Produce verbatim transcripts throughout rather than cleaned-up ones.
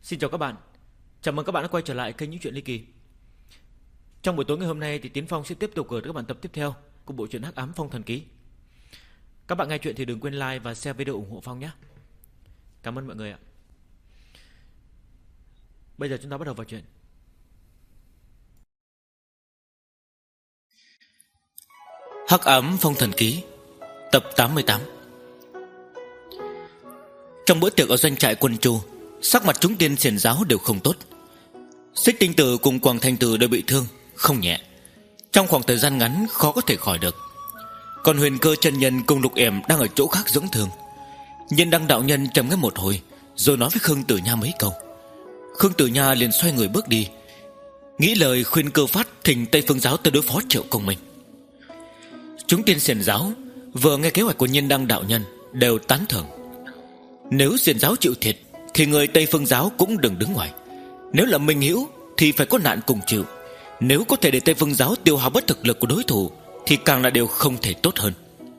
Xin chào các bạn. Chào mừng các bạn đã quay trở lại kênh Những Chuyện Ly Kỳ. Trong buổi tối ngày hôm nay thì Tiến Phong sẽ tiếp tục gửi các bạn tập tiếp theo của bộ truyện Hắc Ám Phong Thần Ký. Các bạn nghe chuyện thì đừng quên like và share video ủng hộ Phong nhé. Cảm ơn mọi người ạ. Bây giờ chúng ta bắt đầu vào chuyện. Hắc Ám Phong Thần Ký, tập tám mươi tám. Trong bữa tiệc ở doanh trại quân Chu, sắc mặt chúng tiên xiển giáo đều không tốt. Xích Tinh Tử cùng Quảng Thanh Tử đều bị thương không nhẹ, trong khoảng thời gian ngắn khó có thể khỏi được. Còn Huyền Cơ chân nhân cùng Lục Yểm đang ở chỗ khác dưỡng thương. Nhiên Đăng đạo nhân trầm ngâm một hồi, rồi nói với Khương Tử Nha mấy câu. Khương Tử Nha liền xoay người bước đi, nghĩ lời khuyên Cơ Phát thỉnh Tây Phương giáo tới đối phó Triệu Công Minh. Chúng tiên xiển giáo vừa nghe kế hoạch của Nhiên Đăng đạo nhân đều tán thưởng. Nếu xiển giáo chịu thiệt thì người Tây Phương giáo cũng đừng đứng ngoài. Nếu là Minh Hữu thì phải có nạn cùng chịu. Nếu có thể để Tây Phương giáo tiêu hao bất thực lực của đối thủ thì càng là điều không thể tốt hơn.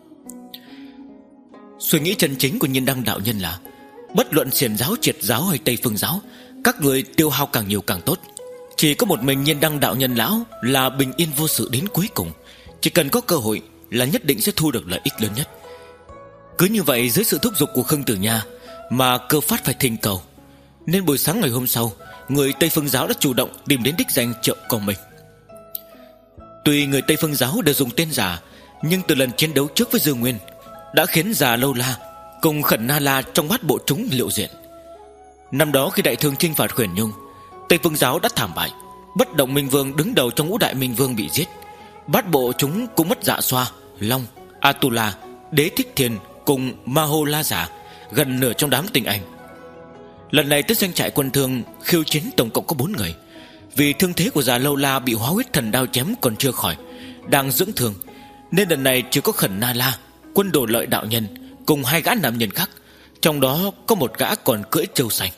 Suy nghĩ chân chính của Nhiên Đăng đạo nhân là bất luận xiển giáo, triệt giáo hay Tây Phương giáo, các người tiêu hao càng nhiều càng tốt. Chỉ có một mình Nhiên Đăng đạo nhân lão là bình yên vô sự đến cuối cùng. Chỉ cần có cơ hội là nhất định sẽ thu được lợi ích lớn nhất. Cứ như vậy, dưới sự thúc giục của Khương Tử Nha mà Cơ Phát phải thỉnh cầu, nên buổi sáng ngày hôm sau, người Tây Phương giáo đã chủ động tìm đến đích danh Triệu Công Minh. Tuy người Tây Phương giáo đều dùng tên giả, nhưng từ lần chiến đấu trước với Dương Nguyên đã khiến Già Lâu La cùng Khẩn Na La trong bát bộ chúng liệu diện. Năm đó khi đại thương chinh phạt Khuyển Nhung, Tây Phương giáo đã thảm bại. Bất Động Minh Vương đứng đầu trong ngũ đại Minh Vương bị giết. Bát bộ chúng cũng mất Dạ Xoa, Long, Atula, Đế Thích Thiên cùng Ma Hô La Giả, gần nửa trong đám tinh anh. Lần này tới doanh trại quân thương khiêu chiến tổng cộng có bốn người. Vì thương thế của Già Lâu La bị hóa huyết thần đao chém còn chưa khỏi, đang dưỡng thương, nên lần này chỉ có Khẩn Na La, Quân Đồ Lợi đạo nhân cùng hai gã nam nhân khác, trong đó có một gã còn cưỡi trâu xanh.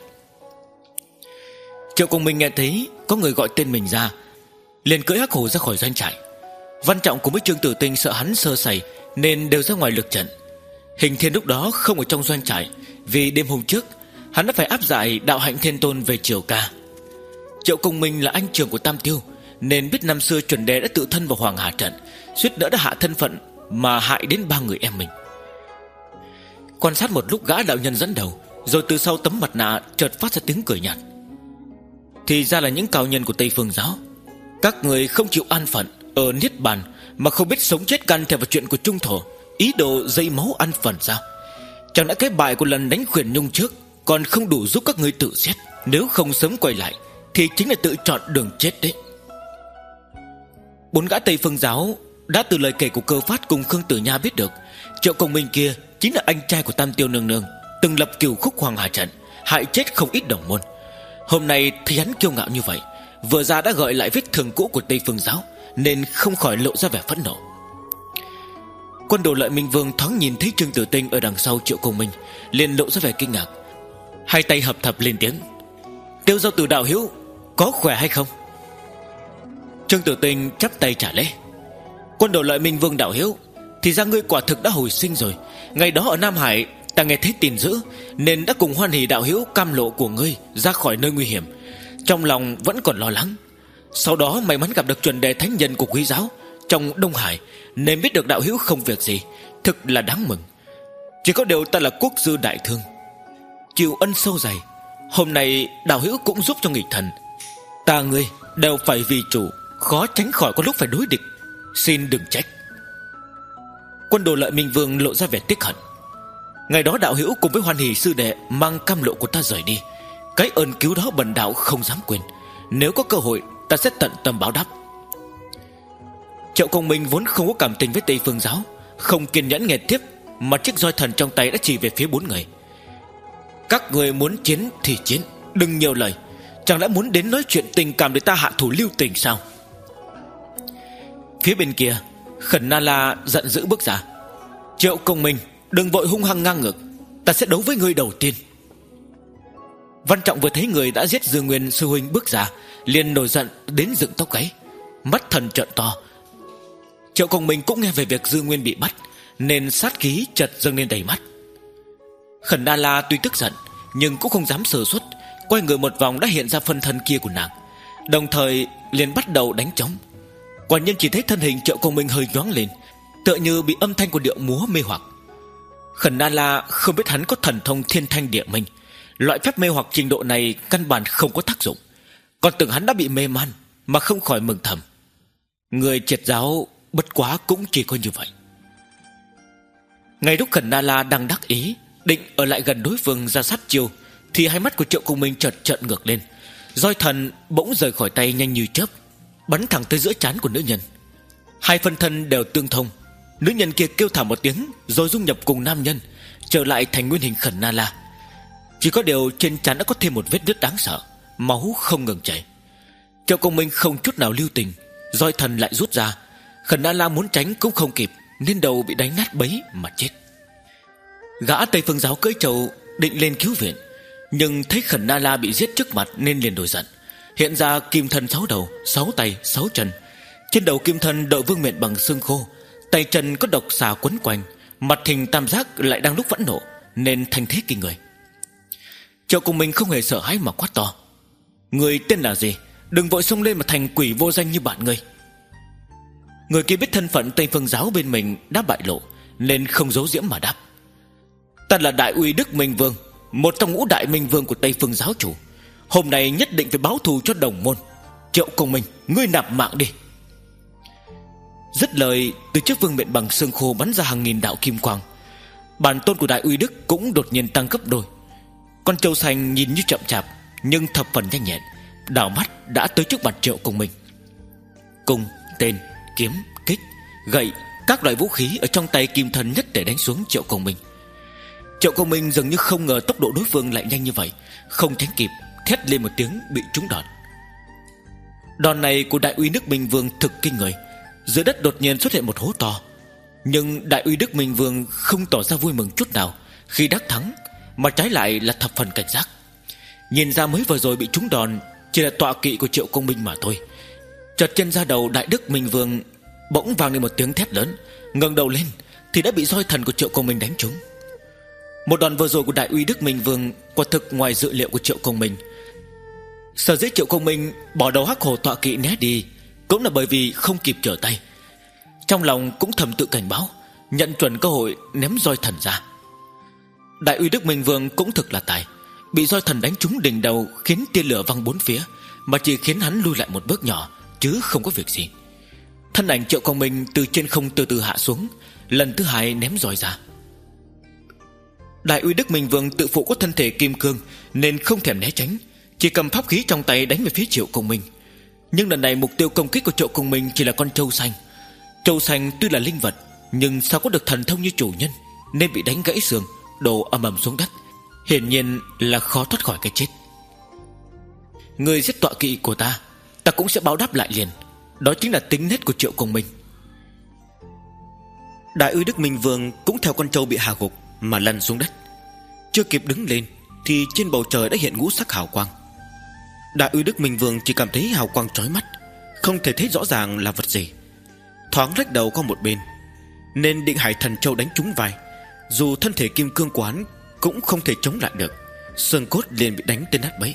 Triệu Công Minh nghe thấy có người gọi tên mình ra, liền cưỡi hắc hổ ra khỏi doanh trại. Văn Trọng cùng với Trương Tử Tinh sợ hắn sơ sẩy nên đều ra ngoài lực trận. Hình Thiên lúc đó không ở trong doanh trại, vì đêm hôm trước hắn đã phải áp giải Đạo Hạnh Thiên Tôn về triều ca. Triệu Công Minh là anh trưởng của Tam Tiêu, nên biết năm xưa chuẩn đề đã tự thân vào Hoàng Hà trận, suýt nữa đã hạ thân phận mà hại đến ba người em mình. Quan sát một lúc gã đạo nhân dẫn đầu, rồi từ sau tấm mặt nạ chợt phát ra tiếng cười nhạt. Thì ra là những cao nhân của Tây Phương giáo. Các người không chịu an phận ở Niết Bàn, mà không biết sống chết can thiệp vào chuyện của Trung Thổ, ý đồ dây máu ăn phần sao? Chẳng đã cái bại của lần đánh Khuyển Nhung trước còn không đủ giúp các ngươi tự xét. Nếu không sớm quay lại thì chính là tự chọn đường chết đấy. Bốn gã Tây Phương giáo đã từ lời kể của Cơ Phát cùng Khương Tử Nha biết được Triệu Công Minh kia chính là anh trai của Tam Tiêu nương nương, từng lập cửu khúc Hoàng Hà trận, hại chết không ít đồng môn. Hôm nay thấy hắn kiêu ngạo như vậy, vừa ra đã gợi lại vết thương cũ của Tây Phương giáo, nên không khỏi lộ ra vẻ phẫn nộ. Quân Đồ Lợi Minh Vương thoáng nhìn thấy Trương Tử Tinh ở đằng sau Triệu Công Minh, liền lộ ra vẻ kinh ngạc, hai tay hợp thập lên tiếng: Tiêu Giao Tử đạo hữu, có khỏe hay không? Trương Tử Tinh chắp tay trả lễ: Quân Đồ Lợi Minh Vương đạo hữu, thì ra ngươi quả thực đã hồi sinh rồi. Ngày đó ở Nam Hải ta nghe thấy tin dữ, nên đã cùng hoan hỉ đạo hữu cam lộ của ngươi ra khỏi nơi nguy hiểm. Trong lòng vẫn còn lo lắng. Sau đó may mắn gặp được chuẩn đề thánh nhân của quý giáo trong Đông Hải, nên biết được đạo hữu không việc gì, thực là đáng mừng. Chỉ có điều ta là quốc dư đại thương, chịu ân sâu dày. Hôm nay đạo hữu cũng giúp cho nghịch thần, ta ngươi đều phải vì chủ, khó tránh khỏi có lúc phải đối địch, xin đừng trách. Quân Đồ Lợi Minh Vương lộ ra vẻ tiếc hận: Ngày đó đạo hữu cùng với hoan hỷ sư đệ mang cam lộ của ta rời đi, cái ơn cứu đó bần đạo không dám quên. Nếu có cơ hội ta sẽ tận tâm báo đáp. Triệu Công Minh vốn không có cảm tình với Tây Phương giáo, không kiên nhẫn nghe tiếp, mà chiếc roi thần trong tay đã chỉ về phía bốn người: Các người muốn chiến thì chiến, đừng nhiều lời. Chẳng lẽ muốn đến nói chuyện tình cảm để ta hạ thủ lưu tình sao? Phía bên kia, Khẩn Na La giận dữ bước ra: Triệu Công Minh, đừng vội hung hăng ngang ngược, ta sẽ đấu với ngươi đầu tiên. Văn Trọng vừa thấy người đã giết Dương Nguyên sư huynh bước ra, liền nổi giận đến dựng tóc gáy, mắt thần trợn to. Triệu Công Minh cũng nghe về việc Dương Nguyên bị bắt, nên sát khí chợt dâng lên đầy mắt. Khẩn Na La tuy tức giận nhưng cũng không dám sơ suất, quay người một vòng đã hiện ra phân thân kia của nàng, đồng thời liền bắt đầu đánh trống. Quả nhiên chỉ thấy thân hình Triệu Công Minh hơi nhoáng lên, tựa như bị âm thanh của điệu múa mê hoặc. Khẩn Na La không biết hắn có thần thông thiên thanh địa minh, loại phép mê hoặc trình độ này căn bản không có tác dụng, còn tưởng hắn đã bị mê man mà không khỏi mừng thầm. Người triệt giáo bất quá cũng chỉ có như vậy. Ngay lúc Khẩn Na La đang đắc ý định ở lại gần đối phương ra sát chiêu, thì hai mắt của Triệu Công Minh chợt trợn ngược lên, roi thần bỗng rời khỏi tay nhanh như chớp, bắn thẳng tới giữa trán của nữ nhân. Hai phân thân đều tương thông. Nữ nhân kia kêu thảm một tiếng rồi dung nhập cùng nam nhân, trở lại thành nguyên hình Khẩn Na La. Chỉ có điều trên trán đã có thêm một vết nứt đáng sợ, máu không ngừng chảy. Triệu Công Minh không chút nào lưu tình, roi thần lại rút ra. Khẩn Na La muốn tránh cũng không kịp, nên đầu bị đánh nát bấy mà chết. Gã Tây Phương giáo cưỡi trâu định lên cứu viện, nhưng thấy Khẩn Na La bị giết trước mặt nên liền nổi giận, hiện ra kim thân sáu đầu, sáu tay, sáu chân. Trên đầu kim thân đội vương miện bằng xương khô, tay chân có độc xà quấn quanh, mặt hình tam giác lại đang lúc vẫn nộ, nên thành thế kinh người. Triệu Công Minh không hề sợ hãi mà quát to: Người tên là gì? Đừng vội xông lên mà thành quỷ vô danh như bạn ngươi. Người kia biết thân phận Tây Phương giáo bên mình đã bại lộ, nên không giấu giễm mà đáp: Ta là Đại Uy Đức Minh Vương, một trong ngũ đại minh vương của Tây Phương giáo chủ. Hôm nay nhất định phải báo thù cho đồng môn. Triệu Công Minh, ngươi nạp mạng đi. Dứt lời, từ chiếc vương miện bằng xương khô bắn ra hàng nghìn đạo kim quang. Bản tôn của Đại Uy Đức cũng đột nhiên tăng gấp đôi. Con trâu xanh nhìn như chậm chạp, nhưng thập phần nhanh nhẹn, đảo mắt đã tới trước mặt Triệu Công Minh. Cung, tên, kiếm, kích, gậy, các loại vũ khí ở trong tay kim thân nhất để đánh xuống Triệu Công Minh. Triệu Công Minh dường như không ngờ tốc độ đối phương lại nhanh như vậy, không tránh kịp, thét lên một tiếng bị trúng đòn. Đòn này của Đại Uy Đức Minh Vương thực kinh người. Dưới đất đột nhiên xuất hiện một hố to, nhưng Đại Uy Đức Minh Vương không tỏ ra vui mừng chút nào khi đắc thắng, mà trái lại là thập phần cảnh giác. Nhìn ra mới vừa rồi bị trúng đòn chỉ là tọa kỵ của Triệu Công Minh mà thôi. Chợt trên da đầu Đại Đức Minh Vương bỗng vang lên một tiếng thét lớn, ngẩng đầu lên thì đã bị roi thần của Triệu Công Minh đánh trúng. Một đòn vừa rồi của Đại Uy Đức Minh Vương quả thực ngoài dự liệu của Triệu Công Minh. Sở dĩ Triệu Công Minh bỏ đầu hắc hổ tọa kỵ né đi cũng là bởi vì không kịp trở tay. Trong lòng cũng thầm tự cảnh báo, nhận chuẩn cơ hội ném roi thần ra. Đại Uy Đức Minh Vương cũng thực là tài, bị roi thần đánh trúng đỉnh đầu khiến tia lửa văng bốn phía, mà chỉ khiến hắn lui lại một bước nhỏ, chứ không có việc gì. Thân ảnh Triệu Công Minh từ trên không từ từ hạ xuống, lần thứ hai ném roi ra. Đại Uy Đức Minh Vương tự phụ có thân thể kim cương nên không thèm né tránh, chỉ cầm pháp khí trong tay đánh về phía Triệu Công Minh. Nhưng lần này mục tiêu công kích của Triệu Công Minh chỉ là con trâu xanh. Trâu xanh tuy là linh vật, nhưng sao có được thần thông như chủ nhân, nên bị đánh gãy xương, đổ ầm ầm xuống đất, hiển nhiên là khó thoát khỏi cái chết. Người giết tọa kỵ của ta, ta cũng sẽ báo đáp lại liền. Đó chính là tính nết của Triệu Công Minh. Đại Uy Đức Minh Vương cũng theo con trâu bị hạ gục mà lăn xuống đất. Chưa kịp đứng lên thì trên bầu trời đã hiện ngũ sắc hào quang. Đại Uy Đức Minh Vương chỉ cảm thấy hào quang chói mắt, không thể thấy rõ ràng là vật gì. Thoáng rách đầu qua một bên, nên định Hải Thần Châu đánh trúng vai. Dù thân thể kim cương của hắn cũng không thể chống lại được, xương cốt liền bị đánh tới nát bấy.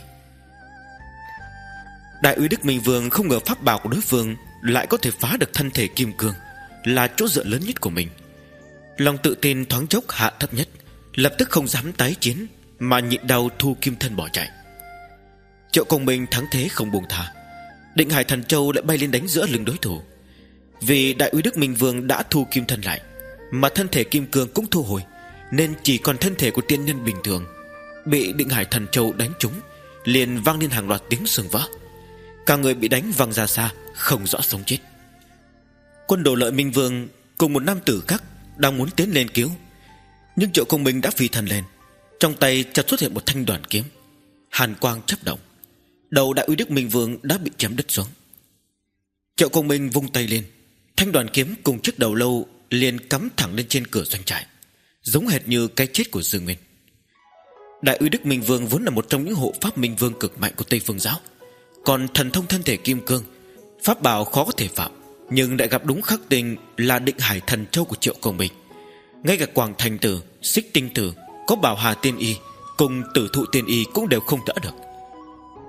Đại Uy Đức Minh Vương không ngờ pháp bảo của đối phương lại có thể phá được thân thể kim cương, là chỗ dựa lớn nhất của mình. Lòng tự tin thoáng chốc hạ thấp nhất, lập tức không dám tái chiến, mà nhịn đau thu kim thân bỏ chạy. Triệu Công Minh thắng thế không buông tha, định Hải Thần Châu lại bay lên đánh giữa lưng đối thủ. Vì Đại Uy Đức Minh Vương đã thu kim thân lại, mà thân thể kim cương cũng thu hồi, nên chỉ còn thân thể của tiên nhân bình thường. Bị định Hải Thần Châu đánh trúng, liền vang lên hàng loạt tiếng xương vỡ. Cả người bị đánh văng ra xa, không rõ sống chết. Quân Đồ Lợi Minh Vương cùng một nam tử khác đang muốn tiến lên cứu, nhưng Triệu Công Minh đã phi thân lên, trong tay chợt xuất hiện một thanh đoàn kiếm, hàn quang chớp động. Đầu Đại Uy Đức Minh Vương đã bị chém đứt xuống. Triệu Công Minh vung tay lên, thanh đoàn kiếm cùng chiếc đầu lâu liền cắm thẳng lên trên cửa doanh trại, giống hệt như cái chết của Dương Nguyên. Đại Uy Đức Minh Vương vốn là một trong những hộ pháp minh vương cực mạnh của Tây Phương giáo, còn thần thông thân thể kim cương, pháp bảo khó có thể phạm, nhưng lại gặp đúng khắc tinh là định Hải Thần Châu của Triệu Công Minh. Ngay cả Quảng Thành Tử, Xích Tinh Tử, có Bảo Hà Tiên Y cùng Tử Thụ Tiên Y cũng đều không đỡ được.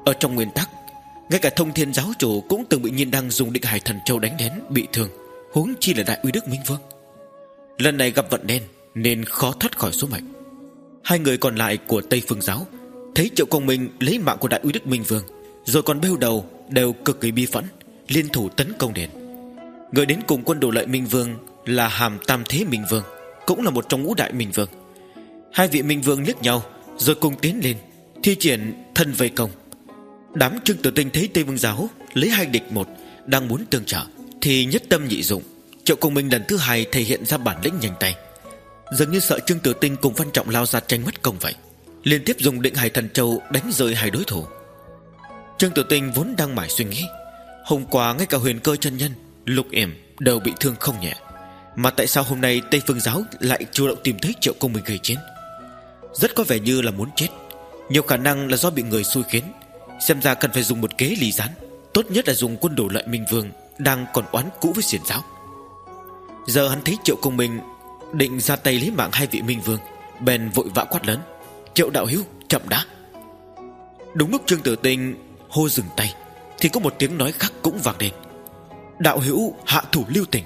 Ở trong nguyên tắc, ngay cả Thông Thiên giáo chủ cũng từng bị Nhiên Đăng dùng Định Hải Thần Châu đánh đến bị thương, huống chi là Đại Uy Đức Minh Vương. Lần này gặp vận đen nên khó thoát khỏi số mệnh. Hai người còn lại của Tây Phương giáo thấy Triệu Công Minh lấy mạng của Đại Uy Đức Minh Vương, rồi còn bêu đầu, đều cực kỳ bi phẫn, liên thủ tấn công đền. Người đến cùng quân Đồ Lợi Minh Vương là Hàm Tam Thế Minh Vương, cũng là một trong ngũ đại Minh Vương. Hai vị Minh Vương liếc nhau rồi cùng tiến lên, thi triển thân vây công. Đám Trương Tử Tinh thấy Tây Vương giáo lấy hai địch một, đang muốn tương trợ, thì nhất tâm nhị dụng. Triệu Công Minh lần thứ hai thể hiện ra bản lĩnh nhanh tay, dường như sợ Trương Tử Tinh cùng Văn Trọng lao ra tranh mất công vậy, liên tiếp dùng Định Hải Thần Châu đánh rơi hai đối thủ. Trương Tử Tinh vốn đang mải suy nghĩ, hôm qua ngay cả Huyền Cơ chân nhân, Lục Yểm đều bị thương không nhẹ, mà tại sao hôm nay Tây Phương giáo lại chủ động tìm thấy Triệu Công Minh gây chiến? Rất có vẻ như là muốn chết, nhiều khả năng là do bị người xui khiến. Xem ra cần phải dùng một kế ly gián, tốt nhất là dùng quân Đồ Lợi Minh Vương đang còn oán cũ với Xiển giáo. Giờ hắn thấy Triệu Công Minh định ra tay lấy mạng hai vị Minh Vương, bèn vội vã quát lớn: Triệu đạo hữu, chậm đã. Đúng lúc Trương Tử Tinh hô dừng tay thì có một tiếng nói khác cũng vang lên: đạo hữu hạ thủ lưu tình.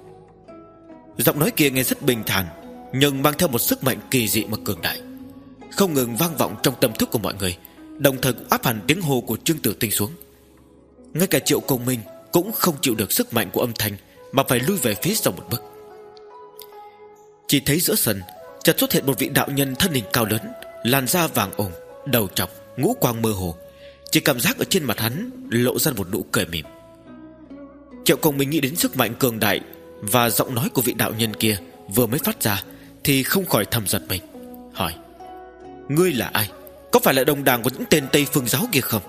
Giọng nói kia nghe rất bình thản, nhưng mang theo một sức mạnh kỳ dị mà cường đại, không ngừng vang vọng trong tâm thức của mọi người, đồng thời cũng áp hẳn tiếng hô của Trương Tử Tinh xuống. Ngay cả Triệu Công Minh cũng không chịu được sức mạnh của âm thanh, mà phải lui về phía sau một bước. Chỉ thấy giữa sân chợt xuất hiện một vị đạo nhân thân hình cao lớn, làn da vàng ồm, đầu trọc, ngũ quang mơ hồ. Chỉ cảm giác ở trên mặt hắn lộ ra một nụ cười mỉm. Triệu Công Minh nghĩ đến sức mạnh cường đại và giọng nói của vị đạo nhân kia vừa mới phát ra thì không khỏi thầm giật mình, hỏi: ngươi là ai? Có phải là đồng đảng của những tên Tây Phương giáo kia không?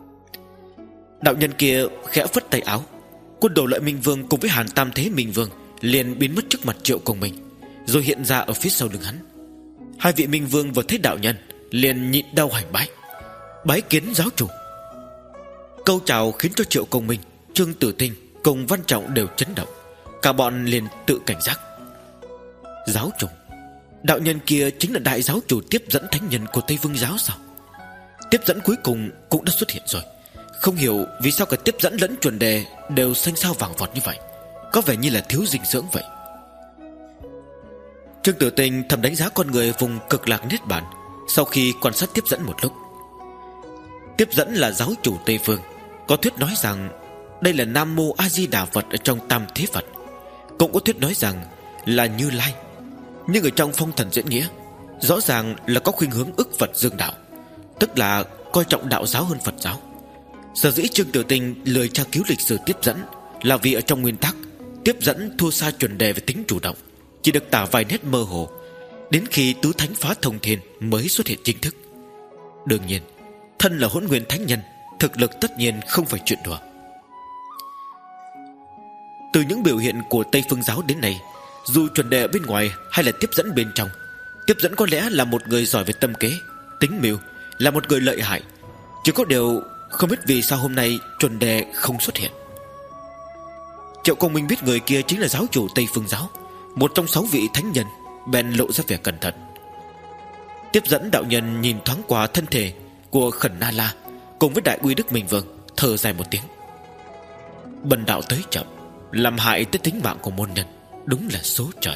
Đạo nhân kia khẽ phất tay áo, quân Đồ Lợi Minh Vương cùng với Hàn Tam Thế Minh Vương liền biến mất trước mặt Triệu Công Minh, rồi hiện ra ở phía sau lưng hắn. Hai vị Minh Vương vừa thấy đạo nhân liền nhịn đau hành bái: bái kiến giáo chủ. Câu chào khiến cho Triệu Công Minh, Trương Tử Tinh cùng Văn Trọng đều chấn động, cả bọn liền tự cảnh giác. Giáo chủ? Đạo nhân kia chính là đại giáo chủ tiếp dẫn thánh nhân của Tây Vương giáo sao? Tiếp dẫn cuối cùng cũng đã xuất hiện rồi. Không hiểu vì sao cả tiếp dẫn lẫn chuẩn đề đều xanh xao vàng vọt như vậy, có vẻ như là thiếu dinh dưỡng vậy. Trương Tử Tinh thầm đánh giá con người vùng cực lạc niết bàn, sau khi quan sát tiếp dẫn một lúc. Tiếp dẫn là giáo chủ Tây Phương, có thuyết nói rằng đây là Nam Mô A Di Đà Phật ở trong Tam Thế Phật, cũng có thuyết nói rằng là Như Lai. Nhưng ở trong phong thần diễn nghĩa, rõ ràng là có khuynh hướng ức Phật dương đạo, tức là coi trọng đạo giáo hơn Phật giáo. Sở dĩ Trương Tử Tinh lười tra cứu lịch sử tiếp dẫn là vì ở trong nguyên tắc, tiếp dẫn thua xa chuẩn đề về tính chủ động, chỉ được tả vài nét mơ hồ, đến khi tứ thánh phá thông thiên mới xuất hiện chính thức. Đương nhiên, thân là Hỗn Nguyên thánh nhân, thực lực tất nhiên không phải chuyện đùa. Từ những biểu hiện của Tây Phương giáo đến nay, dù chuẩn đề ở bên ngoài hay là tiếp dẫn bên trong, tiếp dẫn có lẽ là một người giỏi về tâm kế, tính mưu, là một người lợi hại. Chỉ có điều không biết vì sao hôm nay chuẩn đề không xuất hiện. Triệu Công Minh biết người kia chính là giáo chủ Tây Phương giáo, một trong sáu vị thánh nhân, bèn lộ ra vẻ cẩn thận. Tiếp dẫn đạo nhân nhìn thoáng qua thân thể của Khẩn Na La cùng với Đại Uy Đức Minh Vương, thở dài một tiếng: bần đạo tới chậm, làm hại tới tính mạng của môn nhân, đúng là số trời.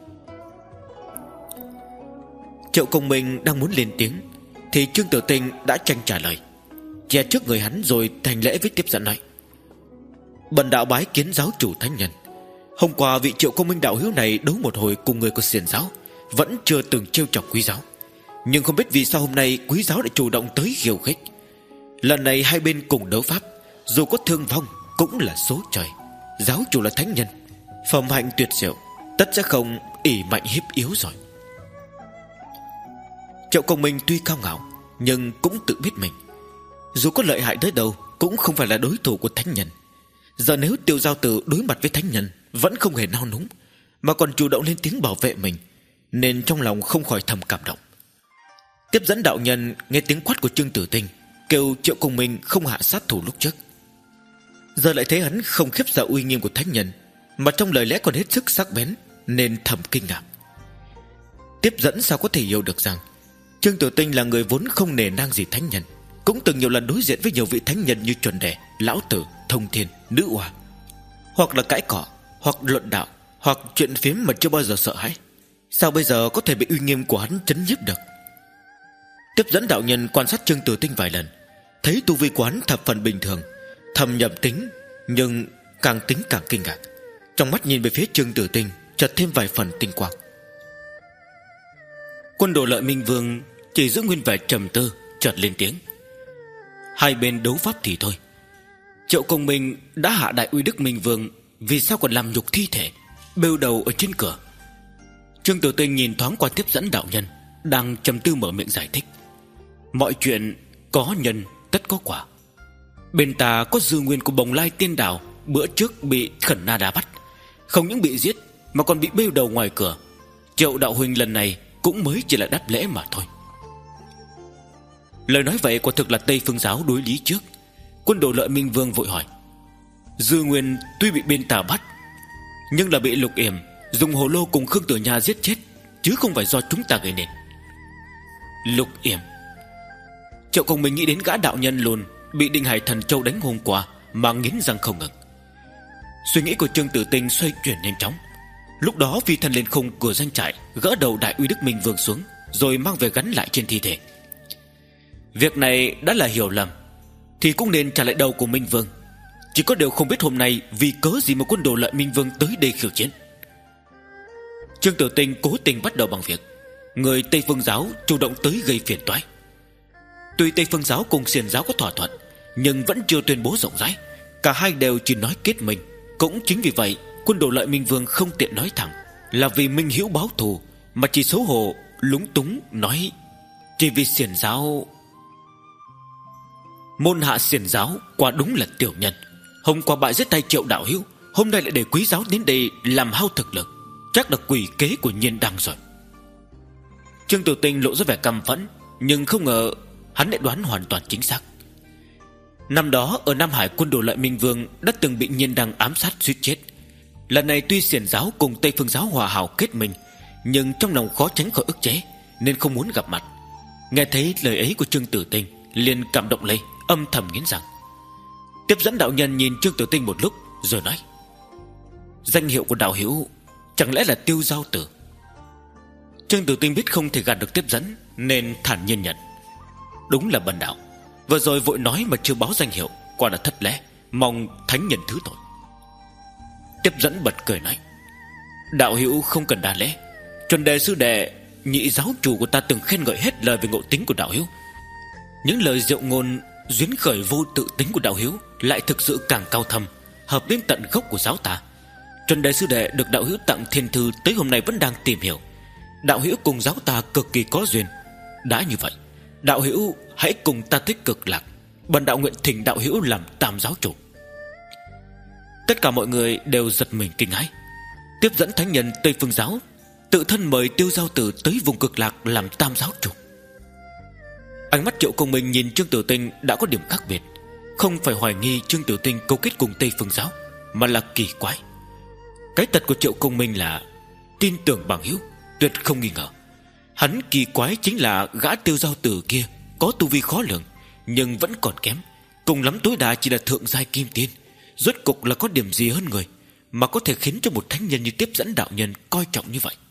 Triệu Công Minh đang muốn lên tiếng thì Trương Tử Tinh đã tranh trả lời, che trước người hắn rồi thành lễ với tiếp dẫn nói: bần đạo bái kiến giáo chủ thánh nhân. Hôm qua vị Triệu Công Minh đạo hữu này đấu một hồi cùng người của Xiển giáo, vẫn chưa từng trêu chọc quý giáo, nhưng không biết vì sao hôm nay quý giáo lại chủ động tới khiêu khích. Lần này hai bên cùng đấu pháp, dù có thương vong cũng là số trời. Giáo chủ là thánh nhân, phẩm hạnh tuyệt diệu, tất sẽ không ỷ mạnh hiếp yếu rồi. Triệu Công Minh tuy cao ngạo nhưng cũng tự biết mình, dù có lợi hại tới đâu cũng không phải là đối thủ của thánh nhân. Giờ nếu Tiêu Giao Tử đối mặt với thánh nhân vẫn không hề nao núng, mà còn chủ động lên tiếng bảo vệ mình, nên trong lòng không khỏi thầm cảm động. Tiếp dẫn đạo nhân nghe tiếng quát của Trương Tử Tinh, kêu Triệu Công Minh không hạ sát thủ lúc trước. Giờ lại thấy hắn không khiếp sợ uy nghiêm của thánh nhân, mà trong lời lẽ còn hết sức sắc bén, nên thầm kinh ngạc. Tiếp dẫn sao có thể hiểu được rằng Trương Tử Tinh là người vốn không nể nang gì thánh nhân, cũng từng nhiều lần đối diện với nhiều vị thánh nhân như Chuẩn Đề, Lão Tử, Thông Thiên, Nữ Oa, hoặc là cãi cọ, hoặc luận đạo, hoặc chuyện phiếm mà chưa bao giờ sợ hãi. Sao bây giờ có thể bị uy nghiêm của hắn chấn nhiếp được? Tiếp dẫn đạo nhân quan sát Trương Tử Tinh vài lần, thấy tu vi của hắn thập phần bình thường, thầm nhầm tính, nhưng càng tính càng kinh ngạc. Trong mắt nhìn về phía Trương Tử Tinh chợt thêm vài phần tinh quang. Quân Đồ Lợi Minh Vương chỉ giữ nguyên vẻ trầm tư, chợt lên tiếng: hai bên đấu pháp thì thôi, Triệu Công Minh đã hạ đại uy đức Minh Vương, vì sao còn làm nhục thi thể, bêu đầu ở trên cửa? Trương Tử Tinh nhìn thoáng qua tiếp dẫn đạo nhân đang trầm tư, mở miệng giải thích: mọi chuyện có nhân tất có quả. Bên ta có dư nguyên của Bồng Lai Tiên Đảo bữa trước bị Khẩn Na Đà bắt, không những bị giết mà còn bị bêu đầu ngoài cửa. Triệu đạo huynh lần này cũng mới chỉ là đáp lễ mà thôi. Lời nói vậy quả thực là Tây Phương giáo đối lý trước. Quân Đồ Lợi Minh Vương vội hỏi: dư nguyên tuy bị bên ta bắt, nhưng là bị Lục Yểm dùng hồ lô cùng Khương Tử Nha giết chết, chứ không phải do chúng ta gây nên. Lục Yểm. Triệu Công Minh nghĩ đến gã đạo nhân lùn bị Định Hải Thần Châu đánh hôm qua mà nghiến răng không ngừng. Suy nghĩ của Trương Tử Tinh xoay chuyển nhanh chóng. Lúc đó phi thân lên khung cửa doanh trại, gỡ đầu đại uy đức Minh Vương xuống, rồi mang về gắn lại trên thi thể. Việc này đã là hiểu lầm, thì cũng nên trả lại đầu của Minh Vương. Chỉ có điều không biết hôm nay vì cớ gì mà Quân Đồ Lợi Minh Vương tới đây khiêu chiến. Trương Tử Tinh cố tình bắt đầu bằng việc người Tây Phương giáo chủ động tới gây phiền toái. Tuy Tây Phương giáo cùng Xiển giáo có thỏa thuận, nhưng vẫn chưa tuyên bố rộng rãi. Cả hai đều chỉ nói kết minh. Cũng chính vì vậy Quân Đồ Lợi Minh Vương không tiện nói thẳng là vì minh hữu báo thù, mà chỉ xấu hổ lúng túng nói chỉ vì Xiển giáo. Môn hạ Xiển giáo quả đúng là tiểu nhân, hôm qua bại giết tay Triệu đạo hữu, hôm nay lại để quý giáo đến đây làm hao thực lực, chắc là quỷ kế của Nhiên Đăng rồi. Trương Tử Tinh lộ ra vẻ căm phẫn, nhưng không ngờ hắn lại đoán hoàn toàn chính xác. Năm đó ở Nam Hải, Quân Đồ Lợi Minh Vương đã từng bị Nhiên Đăng ám sát suýt chết. Lần này tuy Xiển giáo cùng Tây Phương giáo hòa hảo kết minh, nhưng trong lòng khó tránh khỏi ức chế, nên không muốn gặp mặt. Nghe thấy lời ấy của Trương Tử Tinh, liền cảm động lây, âm thầm nghiến rằng. Tiếp dẫn đạo nhân nhìn Trương Tử Tinh một lúc rồi nói: danh hiệu của đạo hữu chẳng lẽ là Tiêu Giao Tử? Trương Tử Tinh biết không thể gạt được tiếp dẫn, nên thản nhiên nhận: đúng là bần đạo, vừa rồi vội nói mà chưa báo danh hiệu, quả là thất lễ, mong thánh nhân thứ tội. Tiếp dẫn bật cười nói: đạo hữu không cần đa lễ, Chuẩn Đề sư đệ, nhị giáo chủ của ta từng khen ngợi hết lời về ngộ tính của đạo hữu. Những lời diệu ngôn duyến khởi vô tự tính của đạo hữu lại thực sự càng cao thâm, hợp đến tận gốc của giáo ta. Chuẩn Đề sư đệ được đạo hữu tặng thiên thư tới hôm nay vẫn đang tìm hiểu. Đạo hữu cùng giáo ta cực kỳ có duyên. Đã như vậy, đạo hữu hãy cùng ta tới Cực Lạc, bần đạo nguyện thỉnh đạo hữu làm tam giáo chủ. Tất cả mọi người đều giật mình kinh hãi. Tiếp dẫn thánh nhân Tây Phương giáo tự thân mời Tiêu Giao Tử tới vùng Cực Lạc làm tam giáo chủ. Ánh mắt Triệu Công Minh nhìn Trương Tử Tinh đã có điểm khác biệt, không phải hoài nghi Trương Tử Tinh câu kết cùng Tây Phương giáo, mà là kỳ quái. Cái tật của Triệu Công Minh là tin tưởng bằng hữu, tuyệt không nghi ngờ. Hắn kỳ quái chính là gã Tiêu Giao Tử kia có tu vi khó lường, nhưng vẫn còn kém, cùng lắm tối đa chỉ là thượng giai kim tiên. Rốt cục là có điểm gì hơn người mà có thể khiến cho một thánh nhân như Tiếp dẫn đạo nhân coi trọng như vậy?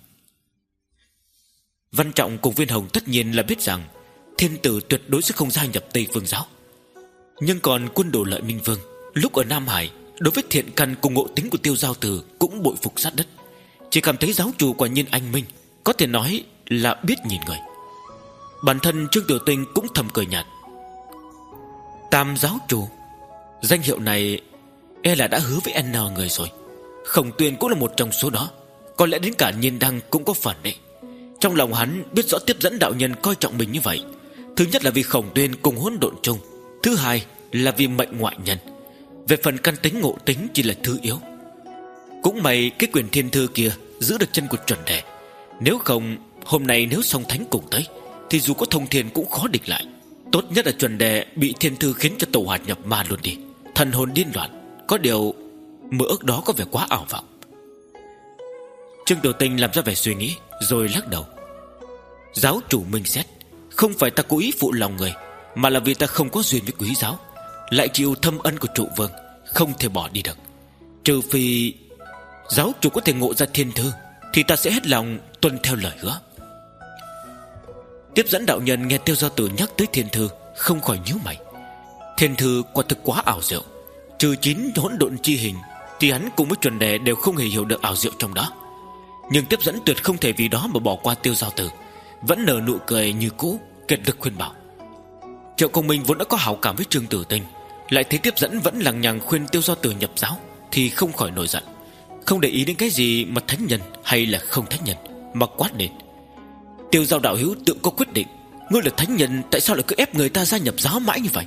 Văn Trọng cùng Viên Hồng tất nhiên là biết rằng thiên tử tuyệt đối sẽ không gia nhập Tây Phương giáo. Nhưng còn Quân Đồ Lợi Minh Vương lúc ở Nam Hải, đối với thiện căn cùng ngộ tính của Tiêu Giao Tử cũng bội phục sát đất, chỉ cảm thấy giáo chủ quả nhiên anh minh, có thể nói là biết nhìn người. Bản thân Trương Tử Tinh cũng thầm cười nhạt. Tam giáo chủ, danh hiệu này e là đã hứa với N người rồi. Khổng Tuyên cũng là một trong số đó, có lẽ đến cả Nhiên Đăng cũng có phần đấy. Trong lòng hắn biết rõ Tiếp dẫn đạo nhân coi trọng mình như vậy, thứ nhất là vì Khổng Tuyên cùng hỗn độn chung, thứ hai là vì mệnh ngoại nhân. Về phần căn tính ngộ tính chỉ là thứ yếu. Cũng may cái quyền thiên thư kia giữ được chân của Chuẩn Đề, nếu không hôm nay nếu song thánh cùng tới thì dù có thông thiên cũng khó địch lại. Tốt nhất là Chuẩn Đề bị thiên thư khiến cho tẩu hỏa nhập ma luôn đi, thần hồn điên loạn. Có điều mơ ước đó có vẻ quá ảo vọng. Trương Tử Tinh làm ra vẻ suy nghĩ, rồi lắc đầu. Giáo chủ minh xét, không phải ta cố ý phụ lòng người, mà là vì ta không có duyên với quý giáo, lại chịu thâm ân của trụ vương, không thể bỏ đi được. Trừ phi giáo chủ có thể ngộ ra thiên thư, thì ta sẽ hết lòng tuân theo lời hứa. Tiếp dẫn đạo nhân nghe Tiêu Giao Tử nhắc tới thiên thư, không khỏi nhíu mày. Thiên thư quả thực quá ảo diệu, trừ chín hỗn độn chi hình thì hắn cùng với chuẩn đề đều không hề hiểu được ảo diệu trong đó. Nhưng Tiếp dẫn tuyệt không thể vì đó mà bỏ qua Tiêu Giao Tử, vẫn nở nụ cười như cũ, kiệt lực khuyên bảo. Triệu Công Minh vốn đã có hảo cảm với Trương Tử Tinh, lại thấy Tiếp dẫn vẫn lằng nhằng khuyên Tiêu Giao Tử nhập giáo, thì không khỏi nổi giận, không để ý đến cái gì mà thánh nhân hay là không thánh nhân, mà quát lên: Tiêu Giao đạo hữu tự có quyết định, ngươi là thánh nhân, tại sao lại cứ ép người ta gia nhập giáo mãi như vậy?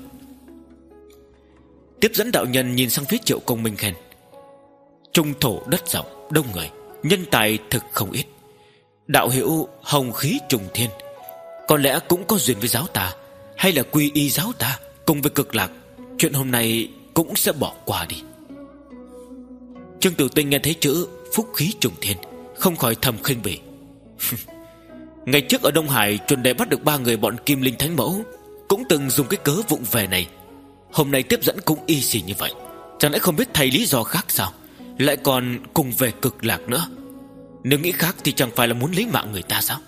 Tiếp dẫn đạo nhân nhìn sang phía Triệu Công Minh khen: Trung thổ đất rộng, đông người, nhân tài thực không ít. Đạo hữu hồng khí trùng thiên, có lẽ cũng có duyên với giáo ta, hay là quy y giáo ta cùng với Cực Lạc, chuyện hôm nay cũng sẽ bỏ qua đi. Trương Tử Tinh nghe thấy chữ phúc khí trùng thiên, không khỏi thầm khinh bỉ. Ngày trước ở Đông Hải, chuẩn đề bắt được ba người bọn Kim Linh Thánh Mẫu, cũng từng dùng cái cớ vụng về này. Hôm nay Tiếp dẫn cũng y xì như vậy, chẳng lẽ không biết thầy lý do khác sao, lại còn cùng về Cực Lạc nữa? Nếu nghĩ khác thì chẳng phải là muốn lấy mạng người ta sao?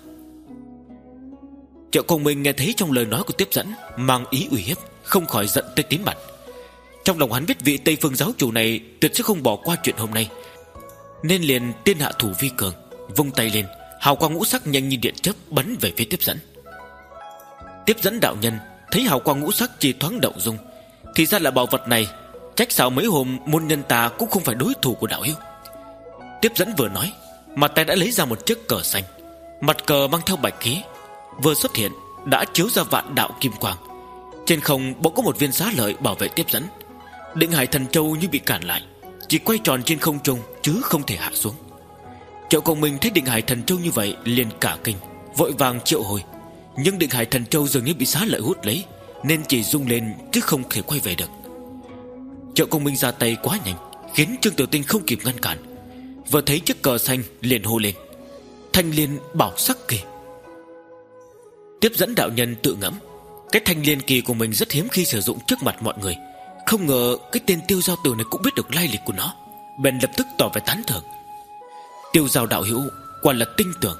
Triệu Công Minh nghe thấy trong lời nói của Tiếp dẫn mang ý uy hiếp, không khỏi giận tới tím mặt. Trong lòng hắn biết vị Tây Phương giáo chủ này tuyệt sẽ không bỏ qua chuyện hôm nay, nên liền tiên hạ thủ vi cường, vung tay lên, hào quang ngũ sắc nhanh như điện chớp bắn về phía Tiếp dẫn. Tiếp dẫn đạo nhân thấy hào quang ngũ sắc chỉ thoáng động dung, thì ra là bảo vật này, trách sao mấy hôm môn nhân ta cũng không phải đối thủ của đạo hữu. Tiếp dẫn vừa nói, mặt tay đã lấy ra một chiếc cờ xanh, mặt cờ mang theo bạch khí, vừa xuất hiện đã chiếu ra vạn đạo kim quang. Trên không bỗng có một viên xá lợi bảo vệ Tiếp dẫn. Định Hải Thần Châu như bị cản lại, chỉ quay tròn trên không trung chứ không thể hạ xuống. Triệu Công Minh thấy Định Hải Thần Châu như vậy liền cả kinh, vội vàng triệu hồi. Nhưng Định Hải Thần Châu dường như bị xá lợi hút lấy, nên chỉ rung lên chứ không thể quay về được. Triệu Công Minh ra tay quá nhanh, khiến Trương Tử Tinh không kịp ngăn cản. Vừa thấy chiếc cờ xanh liền hô lên: Thanh Liên Bảo Sắc Kỳ. Tiếp dẫn đạo nhân tự ngẫm, cái Thanh Liên Kỳ của mình rất hiếm khi sử dụng trước mặt mọi người, không ngờ cái tên Tiêu Giao Tử này cũng biết được lai lịch của nó, bèn lập tức tỏ vẻ tán thưởng: Tiêu Giao đạo hữu quả là tinh tưởng.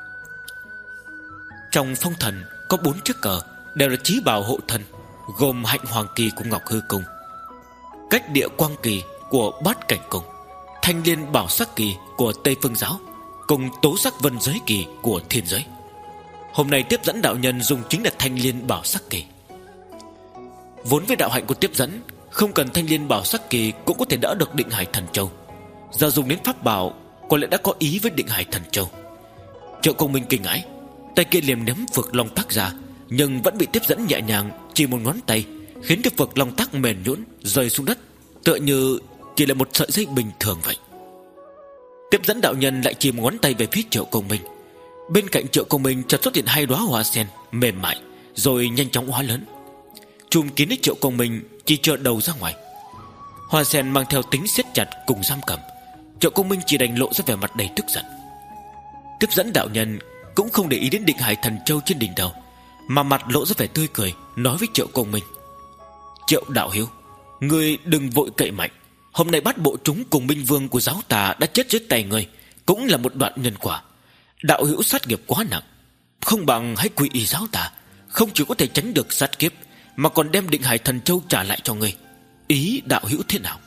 Trong phong thần có bốn chiếc cờ, đều là chí bảo hộ thân, gồm Hạnh Hoàng Kỳ của Ngọc Hư Cung, Cách Địa Quang Kỳ của Bát Cảnh Cung, Thanh Liên Bảo Sắc Kỳ của Tây Phương Giáo, cùng Tố Sắc Vân Giới Kỳ của Thiên Giới. Hôm nay Tiếp dẫn đạo nhân dùng chính là Thanh Liên Bảo Sắc Kỳ. Vốn với đạo hạnh của Tiếp dẫn, không cần Thanh Liên Bảo Sắc Kỳ cũng có thể đỡ được Định Hải Thần Châu. Giờ dùng đến pháp bảo, có lẽ đã có ý với Định Hải Thần Châu. Triệu Công Minh kinh ngãi, tay kia liềm ném Phược Long Tắc ra, nhưng vẫn bị Tiếp dẫn nhẹ nhàng chỉ một ngón tay, khiến cho Phược Long Tắc mềm nhũn rơi xuống đất, tựa như chỉ là một sợi dây bình thường vậy. Tiếp dẫn đạo nhân lại chỉ một ngón tay về phía Triệu Công Minh. Bên cạnh Triệu Công Minh chợt xuất hiện hai đóa hoa sen mềm mại, rồi nhanh chóng hóa lớn, chùm kín lấy Triệu Công Minh, chỉ chờ đầu ra ngoài. Hoa sen mang theo tính siết chặt cùng giam cầm. Triệu Công Minh chỉ đành lộ ra vẻ mặt đầy tức giận. Tiếp dẫn đạo nhân cũng không để ý đến Định Hải Thần Châu trên đỉnh đầu, mà mặt lộ ra vẻ tươi cười, nói với Triệu Công Minh: Triệu đạo hiếu, ngươi đừng vội cậy mạnh. Hôm nay bắt bộ chúng cùng Minh Vương của giáo ta đã chết dưới tay ngươi, cũng là một đoạn nhân quả. Đạo hữu sát nghiệp quá nặng, không bằng hãy quy y giáo ta, không chỉ có thể tránh được sát kiếp, mà còn đem Định Hải Thần Châu trả lại cho ngươi. Ý đạo hữu thế nào?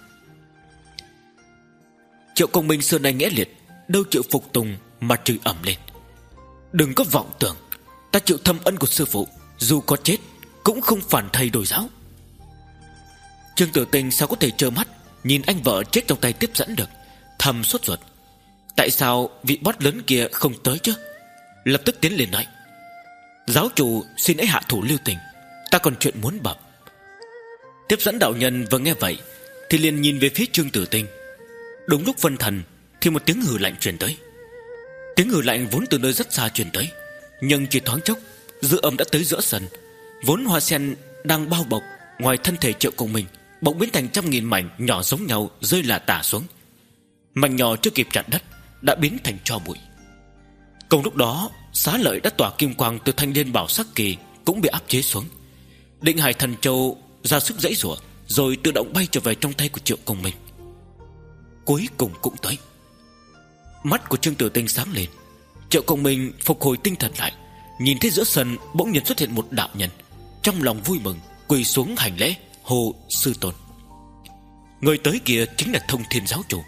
Triệu Công Minh xưa nay nghĩa liệt, đâu chịu phục tùng mà chửi ầm lên: Đừng có vọng tưởng, ta chịu thâm ân của sư phụ, dù có chết cũng không phản thầy đổi giáo. Trương Tử Tinh sao có thể trơ mắt nhìn anh vợ chết trong tay Tiếp dẫn được, thầm sốt ruột: Tại sao vị boss lớn kia không tới chứ? Lập tức tiến lên nói: Giáo chủ xin hãy hạ thủ lưu tình, ta còn chuyện muốn bẩm. Tiếp dẫn đạo nhân vừa nghe vậy thì liền nhìn về phía Trương Tử Tinh. Đúng lúc phân thần thì một tiếng hừ lạnh truyền tới. Tiếng hừ lạnh vốn từ nơi rất xa truyền tới, nhưng chỉ thoáng chốc dư âm đã tới giữa sân. Vốn hoa sen đang bao bọc ngoài thân thể Triệu Công Minh bỗng biến thành trăm nghìn mảnh nhỏ giống nhau rơi lả tả xuống. Mảnh nhỏ chưa kịp chạm đất đã biến thành tro bụi. Cùng lúc đó, xá lợi đã tỏa kim quang từ Thanh Liên Bảo Sắc Kỳ cũng bị áp chế xuống. Định Hải Thần Châu ra sức giãy giụa, rồi tự động bay trở về trong tay của Triệu Công Minh. Cuối cùng cũng tới. Mắt của Trương Tiểu Tinh sáng lên. Triệu Công Minh phục hồi tinh thần lại, nhìn thấy giữa sân bỗng nhiên xuất hiện một đạo nhân, trong lòng vui mừng quỳ xuống hành lễ, hô sư tôn. Người tới kia chính là Thông Thiên giáo chủ.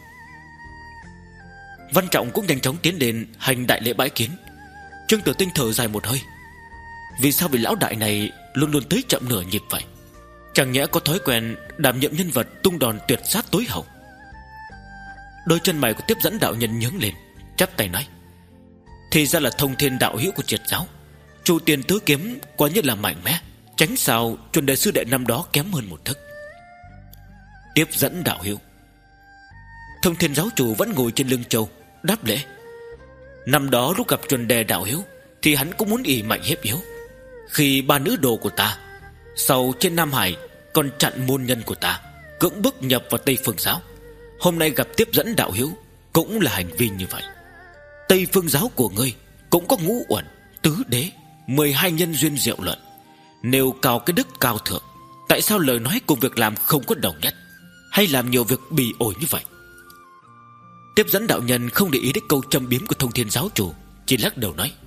Văn Trọng cũng nhanh chóng tiến đến hành đại lễ bái kiến. Trương Tiểu Tinh thở dài một hơi. Vì sao vị lão đại này luôn luôn tới chậm nửa nhịp vậy? Chẳng nhẽ có thói quen đảm nhiệm nhân vật tung đòn tuyệt sát tối hậu? Đôi chân mày của Tiếp Dẫn đạo nhân nhướng lên, chắp tay nói: thì ra là Thông Thiên đạo hữu của Triệt giáo. Chu Tiên tứ kiếm quả nhiên là mạnh mẽ, tránh sao chuẩn đề sư đệ năm đó kém hơn một thức. Tiếp Dẫn đạo hữu. Thông Thiên giáo chủ vẫn ngồi trên lưng trâu, đáp lễ. Năm đó lúc gặp chuẩn đề đạo hữu thì hắn cũng muốn ỷ mạnh hiếp yếu. Khi ba nữ đồ của ta sau trên Nam Hải còn chặn môn nhân của ta, cưỡng bức nhập vào Tây Phương giáo. Hôm nay gặp Tiếp Dẫn đạo hữu cũng là hành vi như vậy. Tây Phương giáo của ngươi cũng có ngũ uẩn, tứ đế, mười hai nhân duyên diệu luận, nêu cao cái đức cao thượng. Tại sao lời nói cùng việc làm không có đồng nhất, hay làm nhiều việc bỉ ổi như vậy? Tiếp Dẫn đạo nhân không để ý đến câu châm biếm của Thông Thiên giáo chủ, chỉ lắc đầu nói: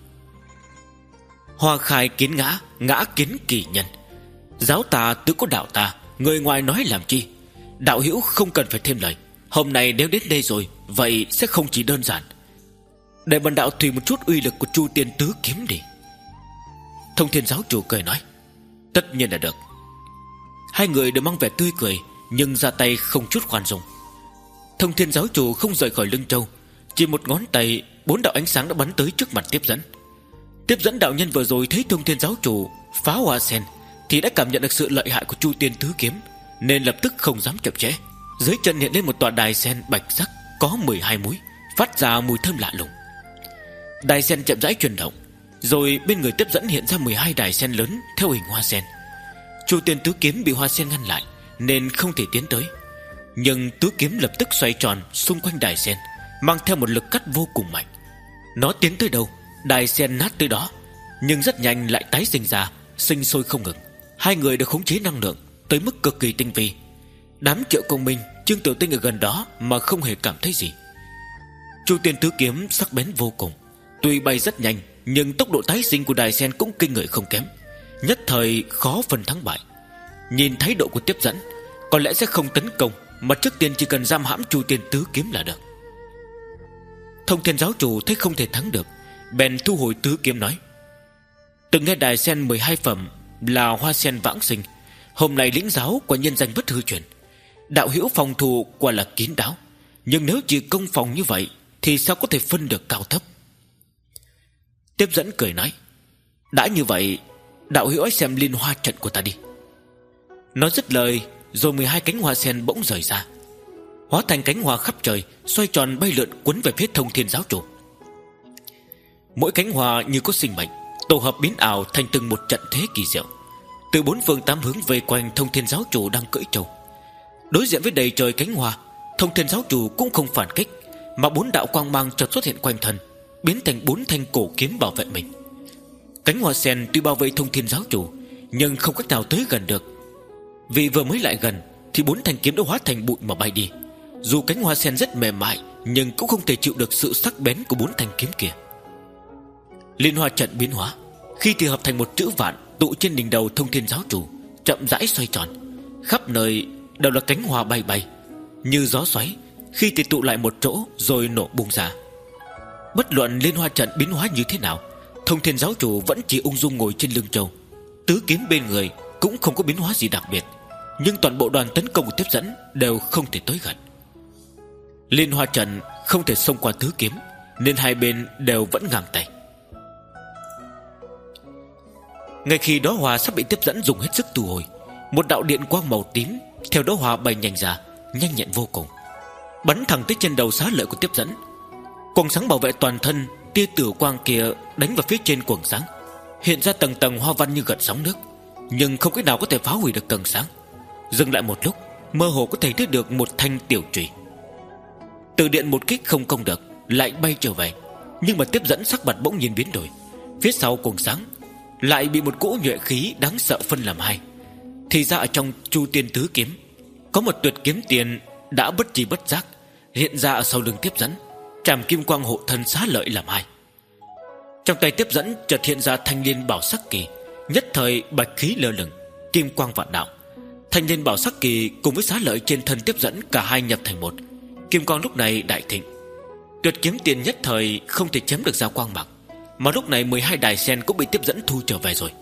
Hoa khai kiến ngã, ngã kiến kỳ nhân. Giáo ta tự có đạo ta, người ngoài nói làm chi? Đạo hữu không cần phải thêm lời. Hôm nay nếu đến đây rồi, vậy sẽ không chỉ đơn giản. Để bần đạo thủy một chút uy lực của Chu Tiên tứ kiếm đi. Thông Thiên giáo chủ cười nói: Tất nhiên là được. Hai người đều mang vẻ tươi cười, nhưng ra tay không chút khoan dung. Thông Thiên giáo chủ không rời khỏi lưng trâu, chỉ một ngón tay, bốn đạo ánh sáng đã bắn tới trước mặt Tiếp Dẫn. Tiếp Dẫn đạo nhân vừa rồi thấy Thông Thiên giáo chủ phá hoa sen thì đã cảm nhận được sự lợi hại của Chu Tiên tứ kiếm, nên lập tức không dám chậm trễ. Dưới chân hiện lên một tòa đài sen bạch sắc, có mười hai múi, phát ra mùi thơm lạ lùng. Đài sen chậm rãi chuyển động, rồi bên người Tiếp Dẫn hiện ra mười hai đài sen lớn theo hình hoa sen. Chu Tiên tứ kiếm bị hoa sen ngăn lại nên không thể tiến tới, nhưng tứ kiếm lập tức xoay tròn xung quanh đài sen, mang theo một lực cắt vô cùng mạnh. Nó tiến tới đâu, đài sen nát tới đó, nhưng rất nhanh lại tái sinh ra, sinh sôi không ngừng. Hai người được khống chế năng lượng tới mức cực kỳ tinh vi. Đám Triệu Công Minh, Trương Tiểu Tinh ở gần đó mà không hề cảm thấy gì. Chu Tiên tứ kiếm sắc bén vô cùng, tuy bay rất nhanh, nhưng tốc độ tái sinh của đài sen cũng kinh người không kém, nhất thời khó phân thắng bại. Nhìn thái độ của Tiếp Dẫn, có lẽ sẽ không tấn công, mà trước tiên chỉ cần giam hãm Chu Tiên tứ kiếm là được. Thông Thiên giáo chủ thấy không thể thắng được, bèn thu hồi tứ kiếm nói: Từng nghe đài sen mười hai phẩm là hoa sen vãng sinh, hôm nay lĩnh giáo quả nhân danh bất hư truyền. Đạo hữu phòng thủ quả là kín đáo, nhưng nếu chỉ công phòng như vậy thì sao có thể phân được cao thấp? Tiếp Dẫn cười nói: Đã như vậy, đạo hữu ấy xem liên hoa trận của ta đi. Nói dứt lời, rồi mười hai cánh hoa sen bỗng rời ra, hóa thành cánh hoa khắp trời, xoay tròn bay lượn quấn về phía Thông Thiên giáo chủ. Mỗi cánh hoa như có sinh mệnh, tổ hợp biến ảo thành từng một trận thế kỳ diệu. Từ bốn phương tám hướng vây quanh Thông Thiên giáo chủ đang cưỡi trâu. Đối diện với đầy trời cánh hoa, Thông Thiên giáo chủ cũng không phản kích, mà bốn đạo quang mang chợt xuất hiện quanh thân, biến thành bốn thanh cổ kiếm bảo vệ mình. Cánh hoa sen tuy bao vây Thông Thiên giáo chủ, nhưng không cách nào tới gần được. Vì vừa mới lại gần thì bốn thanh kiếm đã hóa thành bụi mà bay đi. Dù cánh hoa sen rất mềm mại, nhưng cũng không thể chịu được sự sắc bén của bốn thanh kiếm kia. Liên hoa trận biến hóa, khi thì hợp thành một chữ vạn tụ trên đỉnh đầu Thông Thiên giáo chủ, chậm rãi xoay tròn, khắp nơi đều là cánh hoa bay bay như gió xoáy, khi thì tụ lại một chỗ rồi nổ bung ra. Bất luận liên hoa trận biến hóa như thế nào, Thông Thiên giáo chủ vẫn chỉ ung dung ngồi trên lưng trâu, tứ kiếm bên người cũng không có biến hóa gì đặc biệt, nhưng toàn bộ đoàn tấn công của Tiếp Dẫn đều không thể tới gần. Liên hoa trận không thể xông qua tứ kiếm, nên hai bên đều vẫn ngang tay. Ngay khi đóa hoa sắp bị Tiếp Dẫn dùng hết sức thu hồi, một đạo điện quang màu tím theo đóa hoa bay nhanh ra, nhanh nhẹn vô cùng, bắn thẳng tới trên đầu xá lợi của Tiếp Dẫn. Quầng sáng bảo vệ toàn thân, tia tử quang kia đánh vào phía trên quầng sáng, hiện ra tầng tầng hoa văn như gợn sóng nước, nhưng không cách nào có thể phá hủy được quầng sáng. Dừng lại một lúc, mơ hồ có thể thấy được một thanh tiểu chùy. Từ điện một kích không công được, lại bay trở về, nhưng mà Tiếp Dẫn sắc mặt bỗng nhiên biến đổi. Phía sau quầng sáng lại bị một cỗ nhuệ khí đáng sợ phân làm hai, Thì ra ở trong Chu Tiên Tứ Kiếm có một tuyệt kiếm tiền đã bất chi bất giác hiện ra ở sau lưng Tiếp Dẫn, trảm kim quang hộ thân xá lợi làm hai. Trong tay Tiếp Dẫn chợt hiện ra thanh liên bảo sắc kỳ, nhất thời bạch khí lơ lửng, kim quang vạn đạo. Thanh liên bảo sắc kỳ cùng với xá lợi trên thân Tiếp Dẫn cả hai nhập thành một, kim quang lúc này đại thịnh. Tuyệt kiếm tiền nhất thời không thể chém được ra quang mạc, mà lúc này mười hai đài sen cũng bị Tiếp Dẫn thu trở về rồi.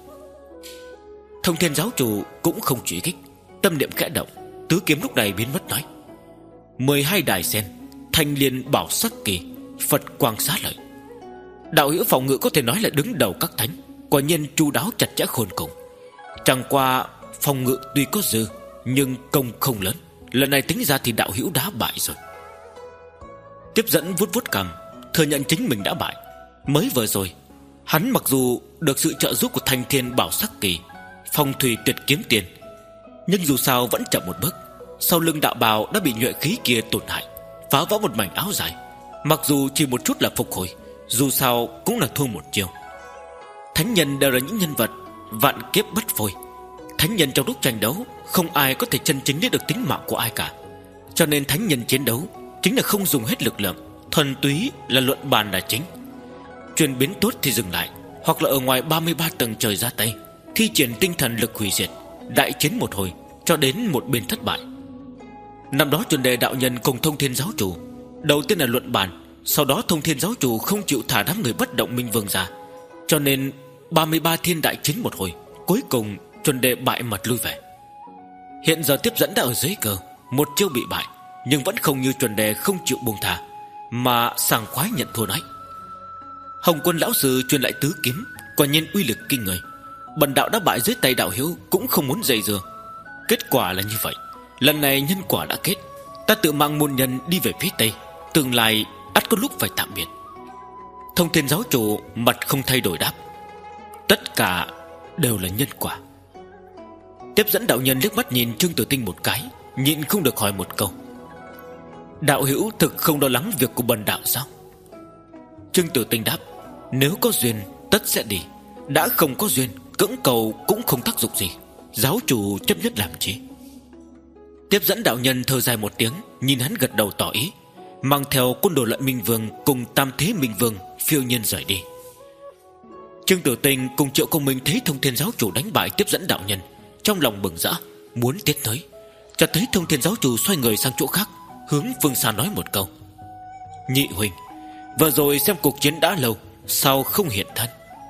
Thông Thiên giáo chủ cũng không truy kích, tâm niệm khẽ động, tứ kiếm lúc này biến mất nói: mười hai đài sen, thanh liên bảo sắc kỳ, Phật quang xá lợi. Đạo hữu phòng ngự có thể nói là đứng đầu các thánh, quả nhiên chu đáo chặt chẽ khôn cùng. Chẳng qua phòng ngự tuy có dư, nhưng công không lớn, lần này tính ra thì đạo hữu đã bại rồi. Tiếp Dẫn vuốt vuốt cằm, thừa nhận chính mình đã bại. Mới vừa rồi hắn mặc dù được sự trợ giúp của thanh thiên bảo sắc kỳ, phong thủy tuyệt kiếm tiền, nhưng dù sao vẫn chậm một bước. Sau lưng đạo bào đã bị nhuệ khí kia tổn hại, phá vỡ một mảnh áo dài. Mặc dù chỉ một chút là phục hồi, dù sao cũng là thua một chiêu. Thánh nhân đều là những nhân vật vạn kiếp bất phôi. Thánh nhân trong lúc tranh đấu không ai có thể chân chính lấy được tính mạng của ai cả, cho nên thánh nhân chiến đấu chính là không dùng hết lực lượng, thuần túy là luận bàn là chính. Chuyển biến tốt thì dừng lại, hoặc là ở ngoài ba mươi ba tầng trời ra tay, thi triển tinh thần lực hủy diệt, đại chiến một hồi cho đến một bên thất bại. Năm đó chuẩn đề đạo nhân cùng Thông Thiên giáo chủ đầu tiên là luận bàn, sau đó Thông Thiên giáo chủ không chịu thả đám người bất động minh vương ra, cho nên ba mươi ba thiên đại chiến một hồi, cuối cùng chuẩn đề bại mặt lui về. Hiện giờ Tiếp Dẫn đã ở dưới cờ, một chiêu bị bại, nhưng vẫn không như chuẩn đề không chịu buông thả, mà sảng khoái nhận thua nói: Hồng Quân lão sư truyền lại tứ kiếm, quả nhiên uy lực kinh người. Bần đạo đã bại dưới tay đạo hữu, cũng không muốn dây dưa. Kết quả là như vậy, lần này nhân quả đã kết, ta tự mang môn nhân đi về phía tây, tương lai ắt có lúc phải tạm biệt. Thông Thiên giáo chủ mặt không thay đổi đáp: tất cả đều là nhân quả. Tiếp Dẫn đạo nhân liếc mắt nhìn Trương Tử Tinh một cái, nhịn không được hỏi một câu: đạo hữu thực không lo lắng việc của bần đạo sao? Trương Tử Tinh đáp: nếu có duyên tất sẽ đi, đã không có duyên cưỡng cầu cũng không tác dụng gì, giáo chủ chấp nhất làm chi? Tiếp Dẫn đạo nhân thở dài một tiếng, nhìn hắn gật đầu tỏ ý, mang theo quân đồ Lận Minh Vương cùng Tam Thế Minh Vương phiêu nhiên rời đi. Trương Tử Tinh cùng Triệu Công Minh thấy Thông Thiên giáo chủ đánh bại Tiếp Dẫn đạo nhân, trong lòng bừng rỡ, muốn tiến tới, chợt thấy Thông Thiên giáo chủ xoay người sang chỗ khác, hướng phương xa nói một câu: nhị huynh, vừa rồi xem cuộc chiến đã lâu, sao không hiện thân?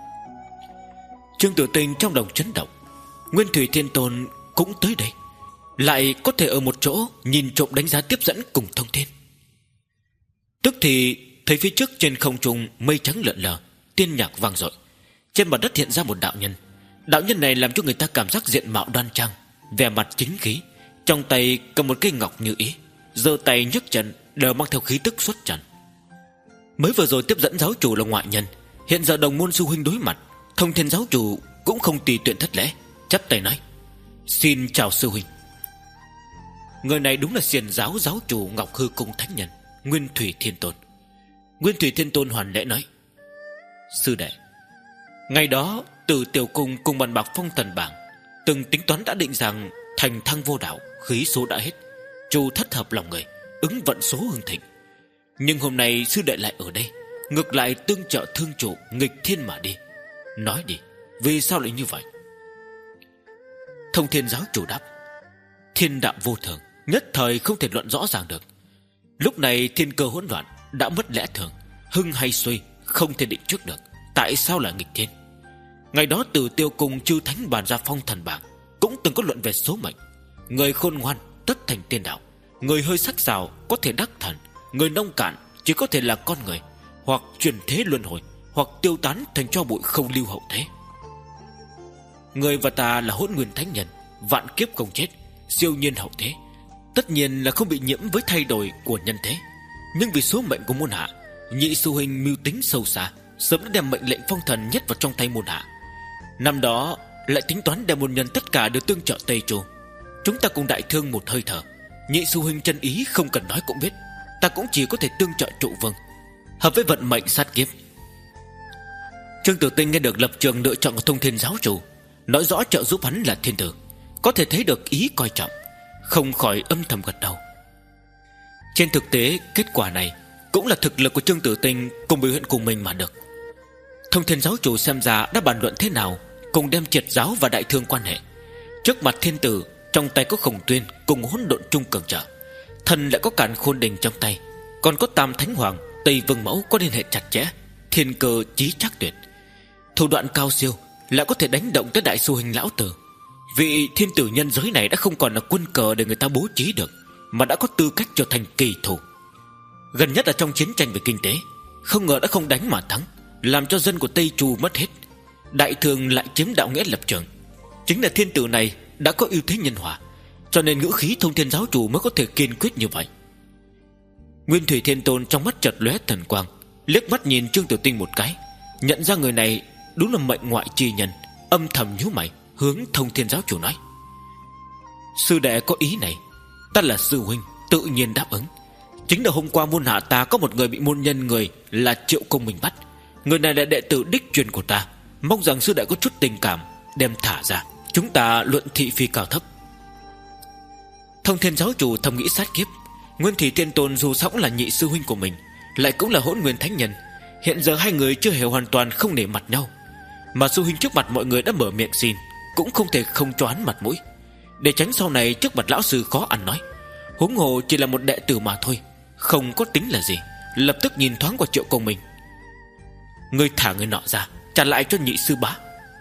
Trương Tử Tinh trong lòng chấn động, Nguyên Thủy Thiên Tôn cũng tới đây, lại có thể ở một chỗ nhìn trộm đánh giá Tiếp Dẫn cùng Thông Thiên. Tức thì thấy phía trước trên không trung mây trắng lượn lờ, tiên nhạc vang dội, trên mặt đất hiện ra một đạo nhân. Đạo nhân này làm cho người ta cảm giác diện mạo đoan trang, vẻ mặt chính khí, trong tay cầm một cây ngọc như ý, giơ tay nhấc chân đều mang theo khí tức xuất trần. Mới vừa rồi Tiếp Dẫn giáo chủ là ngoại nhân, hiện giờ đồng môn sư huynh đối mặt, Thông Thiên giáo chủ cũng không tùy tiện thất lễ, chắp tay nói: xin chào sư huynh. Người này đúng là Xiển giáo giáo chủ Ngọc Hư Cung thánh nhân Nguyên Thủy Thiên Tôn. Nguyên Thủy Thiên Tôn hoàn lễ nói: sư đệ, ngày đó Từ Tiểu Cung cùng bàn bạc phong thần bảng, từng tính toán đã định rằng thành thăng vô đạo, khí số đã hết, chu thất hợp lòng người, ứng vận số hưng thịnh. Nhưng hôm nay sư đệ lại ở đây, ngược lại tương trợ thương chủ, nghịch thiên mà đi. Nói đi, vì sao lại như vậy? Thông Thiên giáo chủ đáp: thiên đạo vô thường, nhất thời không thể luận rõ ràng được. Lúc này thiên cơ hỗn loạn, đã mất lẽ thường, hưng hay suy không thể định trước được. Tại sao là nghịch thiên? Ngày đó Từ Tiêu Cung chư thánh bàn ra phong thần bảng, cũng từng có luận về số mệnh. Người khôn ngoan tất thành tiên đạo, người hơi sắc sảo có thể đắc thần, người nông cạn chỉ có thể là con người, hoặc chuyển thế luân hồi, hoặc tiêu tán thành tro bụi không lưu hậu thế. Người và ta là Hỗn Nguyên thánh nhân, vạn kiếp không chết, siêu nhiên hậu thế, tất nhiên là không bị nhiễm với thay đổi của nhân thế. Nhưng vì số mệnh của môn hạ, nhị sư huynh mưu tính sâu xa, sớm đã đem mệnh lệnh phong thần nhét vào trong tay môn hạ. Năm đó lại tính toán đem môn nhân tất cả đều tương trợ Tây Chu. Chúng ta cùng đại thương một hơi thở, nhị sư huynh chân ý không cần nói cũng biết, ta cũng chỉ có thể tương trợ trụ vương, hợp với vận mệnh sát kiếp. Trương Tử Tinh nghe được lập trường lựa chọn của Thông Thiên giáo chủ, nói rõ trợ giúp hắn là thiên tử, có thể thấy được ý coi trọng, không khỏi âm thầm gật đầu. Trên thực tế, kết quả này cũng là thực lực của Trương Tử Tinh cùng biểu hiện của mình mà được. Thông Thiên giáo chủ xem ra đã bàn luận thế nào cùng đem triệt giáo và đại thương quan hệ. Trước mặt thiên tử, trong tay có Khổng Tuyên cùng hỗn độn trung cường trợ, thần lại có Càn Khôn Đình trong tay, còn có Tam Thánh Hoàng, Tây Vương Mẫu có liên hệ chặt chẽ, thiên cơ chí chắc tuyệt, thủ đoạn cao siêu, lại có thể đánh động tới đại sư huynh lão tử. Vị thiên tử nhân giới này đã không còn là quân cờ để người ta bố trí được, mà đã có tư cách trở thành kỳ thủ. Gần nhất là trong chiến tranh về kinh tế, không ngờ đã không đánh mà thắng, làm cho dân của Tây Chu mất hết. Đại thương lại chiếm đạo nghĩa lập trường. Chính là thiên tử này đã có ưu thế nhân hòa, cho nên ngữ khí Thông Thiên giáo chủ mới có thể kiên quyết như vậy. Nguyên Thủy Thiên Tôn trong mắt chợt lóe thần quang, liếc mắt nhìn Trương Tử Tinh một cái, nhận ra người này đúng là mệnh ngoại chi nhân, âm thầm nhíu mày, hướng Thông Thiên giáo chủ nói: sư đệ có ý này, ta là sư huynh tự nhiên đáp ứng. Chính là hôm qua môn hạ ta có một người bị môn nhân người là Triệu Công Minh bắt. Người này là đệ tử đích truyền của ta, mong rằng sư đệ có chút tình cảm đem thả ra, chúng ta luận thị phi cao thấp. Thông Thiên giáo chủ thầm nghĩ sát kiếp, Nguyên Thủy Thiên Tôn dù sống là nhị sư huynh của mình, lại cũng là Hỗn Nguyên Thánh Nhân, hiện giờ hai người chưa hề hoàn toàn không nể mặt nhau, mà sư huynh trước mặt mọi người đã mở miệng xin, cũng không thể không cho hắn mặt mũi, để tránh sau này trước mặt lão sư khó ăn nói. Huống hồ chỉ là một đệ tử mà thôi, không có tính là gì. Lập tức nhìn thoáng qua Triệu Công Minh: ngươi thả người nọ ra, trả lại cho nhị sư bá.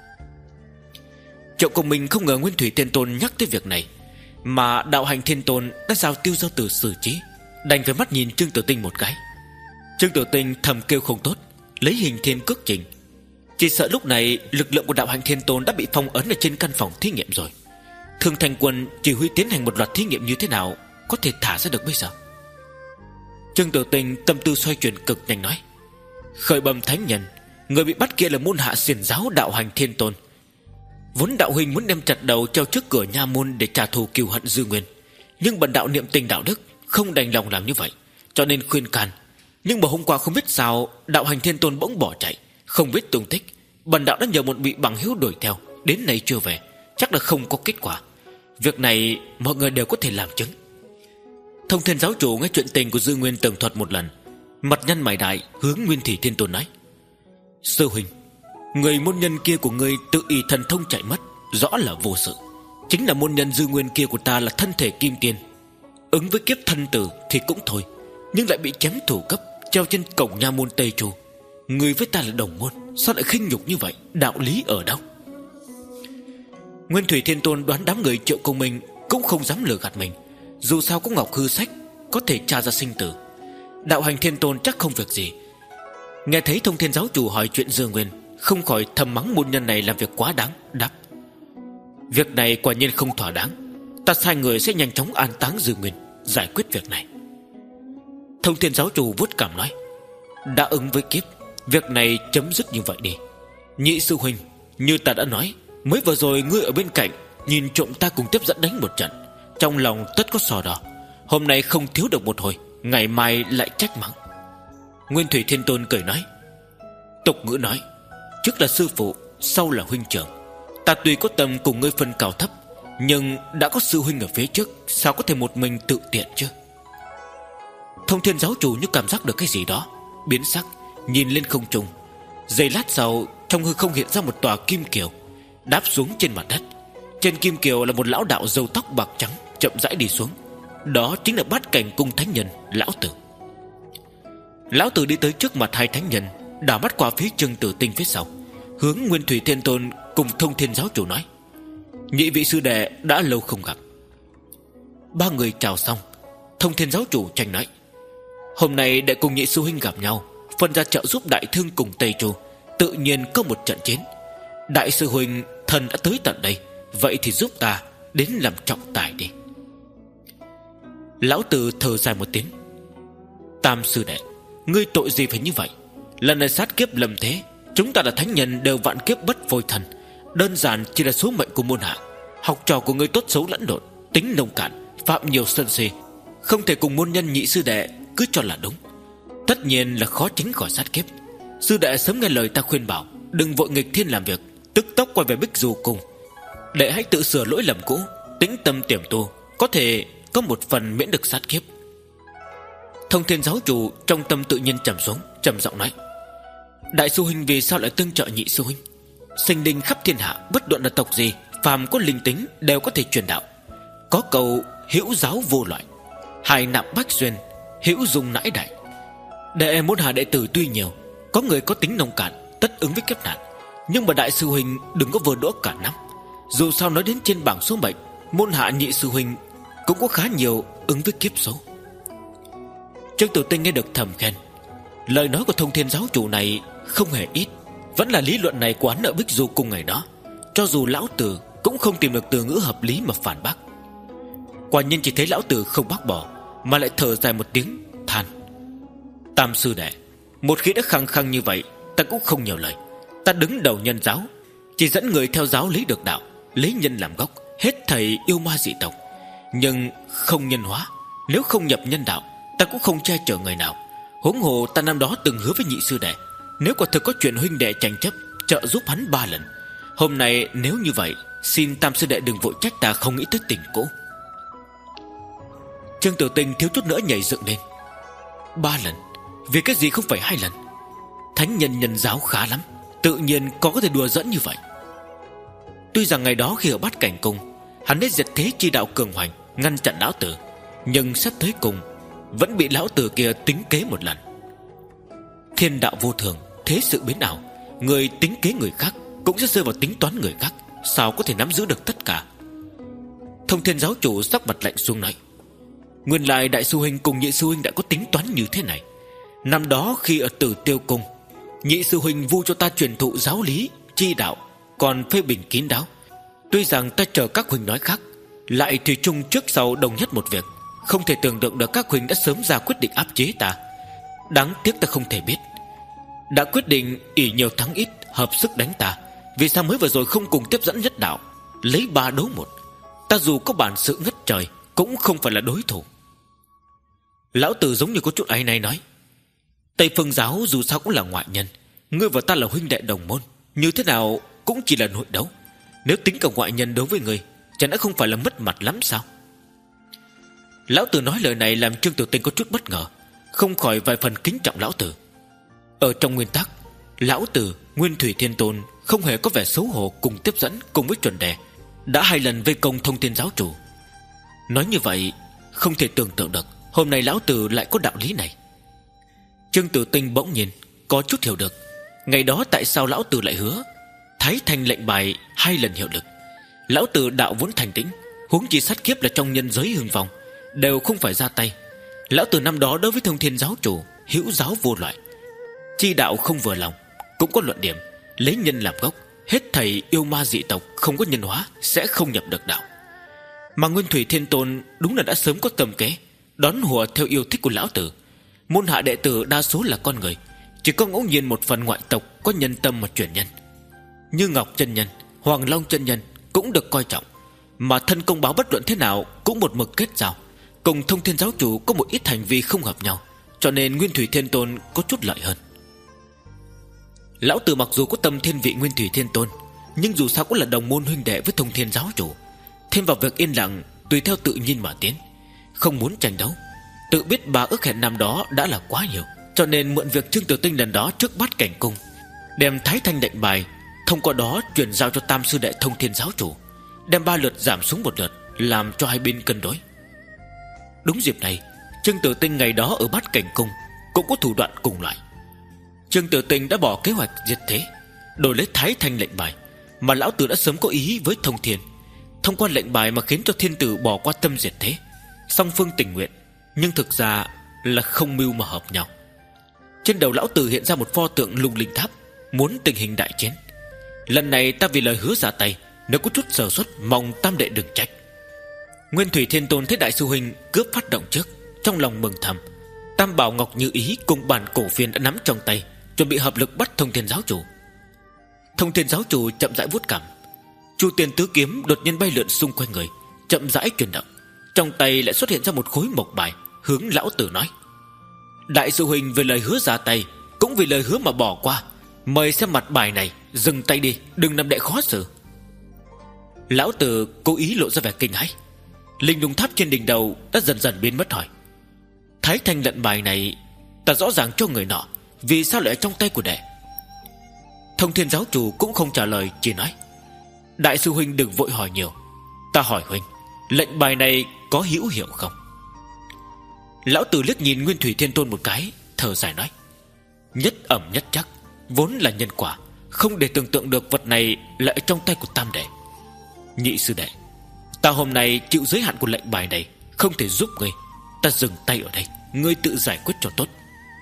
Triệu Công Minh không ngờ Nguyên Thủy Thiên Tôn nhắc tới việc này, mà Đạo Hành Thiên Tôn đã giao Tiêu Giao Tử xử trí, đành phải mắt nhìn Trương Tử Tinh một cái. Trương Tử Tinh thầm kêu không tốt, lấy hình thiên cước trình. Chỉ sợ lúc này lực lượng của Đạo Hành Thiên Tôn đã bị phong ấn ở trên căn phòng thí nghiệm rồi. Thương Thành Quân chỉ huy tiến hành một loạt thí nghiệm như thế nào có thể thả ra được bây giờ? Trương Tử Tinh tâm tư xoay chuyển cực nhanh nói: khởi bẩm thánh nhân, người bị bắt kia là môn hạ xiển giáo Đạo Hành Thiên Tôn. Vốn đạo huynh muốn đem chặt đầu treo trước cửa nha môn để trả thù cừu hận Dư Nguyên, nhưng bần đạo niệm tình đạo đức, không đành lòng làm như vậy, cho nên khuyên can. Nhưng mà hôm qua không biết sao Đạo Hành Thiên Tôn bỗng bỏ chạy, không biết tung tích. Bần đạo đã nhờ một vị bằng hữu đuổi theo, đến nay chưa về, chắc là không có kết quả. Việc này mọi người đều có thể làm chứng. Thông Thiên giáo chủ nghe chuyện tình của Dư Nguyên tường thuật một lần, mặt nhăn mày đại, hướng Nguyên Thủy Thiên Tôn nói: sư huynh, người môn nhân kia của ngươi tự ý thần thông chạy mất, rõ là vô sự. Chính là môn nhân Dư Nguyên kia của ta là thân thể kim tiên, ứng với kiếp thân tử thì cũng thôi, nhưng lại bị chém thủ cấp, treo trên cổng nha môn Tây Chu. Ngươi với ta là đồng môn, sao lại khinh nhục như vậy? Đạo lý ở đâu? Nguyên Thủy Thiên Tôn đoán đám người Triệu Công Minh cũng không dám lừa gạt mình, dù sao có Ngọc Hư Sách có thể tra ra sinh tử. Đạo Hành Thiên Tôn chắc không việc gì. Nghe thấy Thông Thiên giáo chủ hỏi chuyện Dương Nguyên, không khỏi thầm mắng môn nhân này làm việc quá đáng, đáp: việc này quả nhiên không thỏa đáng, ta sai người sẽ nhanh chóng an táng Dương Nguyên, giải quyết việc này. Thông Thiên giáo chủ vuốt cằm nói: đã ứng với kiếp, việc này chấm dứt như vậy đi. Nhị sư huynh, như ta đã nói, mới vừa rồi ngươi ở bên cạnh nhìn trộm ta cùng tiếp dẫn đánh một trận, trong lòng tất có sò đỏ. Hôm nay không thiếu được một hồi, ngày mai lại trách mắng. Nguyên Thủy Thiên Tôn cười nói: tục ngữ nói, trước là sư phụ, sau là huynh trưởng. Ta tuy có tâm cùng ngươi phân cao thấp, nhưng đã có sư huynh ở phía trước, sao có thể một mình tự tiện chứ? Thông Thiên giáo chủ như cảm giác được cái gì đó, biến sắc, nhìn lên không trung. Giây lát sau, trong hư không hiện ra một tòa kim kiều, đáp xuống trên mặt đất. Trên kim kiều là một lão đạo râu tóc bạc trắng chậm rãi đi xuống. Đó chính là Bát Cảnh Cung Thánh Nhân Lão Tử. Lão Tử đi tới trước mặt hai thánh nhân, đảo mắt qua phía Trương Tử Tinh phía sau, hướng Nguyên Thủy Thiên Tôn cùng Thông Thiên giáo chủ nói: nhị vị sư đệ đã lâu không gặp. Ba người chào xong, Thông Thiên giáo chủ tranh nói: hôm nay đệ cùng nhị sư huynh gặp nhau, phân ra trợ giúp đại thương cùng Tây Chu, tự nhiên có một trận chiến. Đại sư huynh thần đã tới tận đây, vậy thì giúp ta đến làm trọng tài đi. Lão Tử thở dài một tiếng: Tam sư đệ, ngươi tội gì phải như vậy? Lần này sát kiếp lầm thế, chúng ta là thánh nhân đều vạn kiếp bất phôi thần, đơn giản chỉ là số mệnh của môn hạ. Học trò của ngươi tốt xấu lẫn lộn, tính nông cạn, phạm nhiều sân si, không thể cùng môn nhân nhị sư đệ cứ cho là đúng. Tất nhiên là khó tránh khỏi sát kiếp. Sư đệ sớm nghe lời ta khuyên bảo, đừng vội nghịch thiên làm việc, tức tốc quay về Bích Du Cung. Đệ hãy tự sửa lỗi lầm cũ, tĩnh tâm tiềm tu, có thể có một phần miễn được sát kiếp. Thông Thiên giáo chủ trong tâm tự nhiên trầm xuống, trầm giọng nói: Đại sư huynh vì sao lại tương trợ nhị sư huynh? Sinh linh khắp thiên hạ, bất luận là tộc gì, phàm có linh tính đều có thể truyền đạo. Có câu hữu giáo vô loại, hài nạm bách xuyên, hữu dung nãi đại. Đệ môn hạ đệ tử tuy nhiều, có người có tính nông cạn, tất ứng với kiếp nạn, nhưng mà đại sư huynh đừng có vờ đũa cả năm. Dù sao nói đến trên bảng số mệnh, môn hạ nhị sư huynh cũng có khá nhiều ứng với kiếp số. Trương Tử Tinh nghe được thầm khen, lời nói của Thông Thiên giáo chủ này không hề ít. Vẫn là lý luận này của hắn ở Bích Du Cung ngày đó, cho dù lão tử cũng không tìm được từ ngữ hợp lý mà phản bác. Quả nhiên chỉ thấy lão tử không bác bỏ, mà lại thở dài một tiếng than: Tam sư đệ, một khi đã khăng khăng như vậy, ta cũng không nhiều lời. Ta đứng đầu nhân giáo, chỉ dẫn người theo giáo lý được đạo, lấy nhân làm gốc, hết thầy yêu ma dị tộc, nhưng không nhân hóa. Nếu không nhập nhân đạo, ta cũng không che chở người nào. Huống hồ ta năm đó từng hứa với nhị sư đệ, nếu quả thực có chuyện huynh đệ tranh chấp, trợ giúp hắn ba lần. Hôm nay nếu như vậy, xin Tam sư đệ đừng vội trách ta không nghĩ tới tình cũ. Trương Tử Tinh thiếu chút nữa nhảy dựng lên. Ba lần? Vì cái gì không phải hai lần? Thánh nhân nhân giáo khá lắm, tự nhiên có có thể đùa dẫn như vậy. Tuy rằng ngày đó khi ở Bát Cảnh Cung, hắn đã diệt thế chi đạo cường hoành, ngăn chặn lão tử, nhưng sắp tới cùng vẫn bị lão tử kia tính kế một lần. Thiên đạo vô thường, thế sự biến ảo, người tính kế người khác cũng sẽ rơi vào tính toán người khác, sao có thể nắm giữ được tất cả. Thông Thiên giáo chủ sắc mặt lạnh xuống nói: Nguyên lai đại sư huynh cùng nhị sư huynh đã có tính toán như thế này. Năm đó khi ở Tử Tiêu Cung, nhị sư huynh vu cho ta truyền thụ giáo lý chi đạo, còn phê bình kín đáo. Tuy rằng ta chờ các huynh nói khác, lại thủy chung trước sau đồng nhất một việc. Không thể tưởng tượng được các huynh đã sớm ra quyết định áp chế ta. Đáng tiếc ta không thể biết, đã quyết định ỷ nhiều thắng ít, hợp sức đánh ta, vì sao mới vừa rồi không cùng tiếp dẫn nhất đạo, lấy ba đấu một. Ta dù có bản sự ngất trời cũng không phải là đối thủ. Lão tử giống như có chút áy náy nói: Tây Phương giáo dù sao cũng là ngoại nhân, ngươi và ta là huynh đệ đồng môn, như thế nào cũng chỉ là nội đấu. Nếu tính cả ngoại nhân đối với ngươi, chẳng đã không phải là mất mặt lắm sao? Lão tử nói lời này làm Trương Tử Tinh có chút bất ngờ, không khỏi vài phần kính trọng lão tử. Ở trong nguyên tắc, lão tử Nguyên Thủy Thiên Tôn không hề có vẻ xấu hổ cùng tiếp dẫn cùng với chuẩn đề, đã hai lần vây công Thông Thiên giáo chủ. Nói như vậy, không thể tưởng tượng được hôm nay lão tử lại có đạo lý này. Trương Tử Tinh bỗng nhiên có chút hiểu được ngày đó tại sao lão tử lại hứa Thái Thanh lệnh bài hai lần hiệu lực. Lão tử đạo vốn thành tĩnh, huống chi sát kiếp là trong nhân giới hưng vong, đều không phải ra tay. Lão tử năm đó đối với Thông Thiên giáo chủ hữu giáo vô loại, chi đạo không vừa lòng, cũng có luận điểm lấy nhân làm gốc, hết thầy yêu ma dị tộc không có nhân hóa sẽ không nhập được đạo. Mà Nguyên Thủy Thiên Tôn đúng là đã sớm có tầm kế, đón hùa theo yêu thích của lão tử. Môn hạ đệ tử đa số là con người, chỉ có ngẫu nhiên một phần ngoại tộc có nhân tâm mà chuyển nhân, như Ngọc chân nhân, Hoàng Long chân nhân cũng được coi trọng. Mà thân công báo bất luận thế nào cũng một mực kết giao, cùng Thông Thiên giáo chủ có một ít hành vi không hợp nhau, cho nên Nguyên Thủy Thiên Tôn có chút lợi hơn. Lão tử mặc dù có tâm thiên vị Nguyên Thủy Thiên Tôn, nhưng dù sao cũng là đồng môn huynh đệ với Thông Thiên giáo chủ, thêm vào việc yên lặng tùy theo tự nhiên mà tiến, không muốn tranh đấu. Tự biết bà ước hẹn năm đó đã là quá nhiều, cho nên mượn việc Trương Tử Tinh lần đó trước Bát Cảnh Cung đem Thái Thanh lệnh bài, thông qua đó truyền giao cho tam sư đệ Thông Thiên giáo chủ, đem ba lượt giảm xuống một lượt, làm cho hai bên cân đối. Đúng dịp này, Trương Tử Tinh ngày đó ở Bát Cảnh Cung cũng có thủ đoạn cùng loại. Trương Tử Tinh đã bỏ kế hoạch diệt thế, đổi lấy Thái Thanh lệnh bài, mà lão tử đã sớm có ý với Thông Thiên, thông qua lệnh bài mà khiến cho thiên tử bỏ qua tâm diệt thế. Song phương tình nguyện, nhưng thực ra là không mưu mà hợp nhau. Trên đầu lão tử hiện ra một pho tượng lung linh tháp, muốn tình hình đại chiến. Lần này ta vì lời hứa ra tay, nếu có chút sơ suất mong tam đệ đừng trách. Nguyên Thủy Thiên Tôn thấy đại sư huynh cướp phát động trước, trong lòng mừng thầm. Tam bảo ngọc như ý cùng bản cổ phiên đã nắm trong tay, chuẩn bị hợp lực bắt Thông Thiên giáo chủ. Thông Thiên giáo chủ chậm rãi vuốt cằm, Chu Tiên tứ kiếm đột nhiên bay lượn xung quanh người, chậm rãi chuyển động, trong tay lại xuất hiện ra một khối mộc bài, hướng lão tử nói: Đại sư huynh về lời hứa ra tay, cũng vì lời hứa mà bỏ qua, mời xem mặt bài này, dừng tay đi, đừng làm đệ khó xử. Lão Tử cố ý lộ ra vẻ kinh hãi. Linh lung tháp trên đỉnh đầu đã dần dần biến mất, hỏi: Thái thanh lệnh bài này ta rõ ràng cho người nọ, vì sao lại ở trong tay của đệ? Thông Thiên giáo chủ cũng không trả lời, chỉ nói: Đại sư huynh đừng vội hỏi nhiều. Ta hỏi huynh, lệnh bài này có hữu hiệu không? Lão Tử liếc nhìn Nguyên Thủy Thiên Tôn một cái, thở dài nói: Nhất ẩm nhất chắc, vốn là nhân quả, không để tưởng tượng được vật này lại ở trong tay của tam đệ. Nhị sư đệ, ta hôm nay chịu giới hạn của lệnh bài này, không thể giúp ngươi. Ta dừng tay ở đây, ngươi tự giải quyết cho tốt.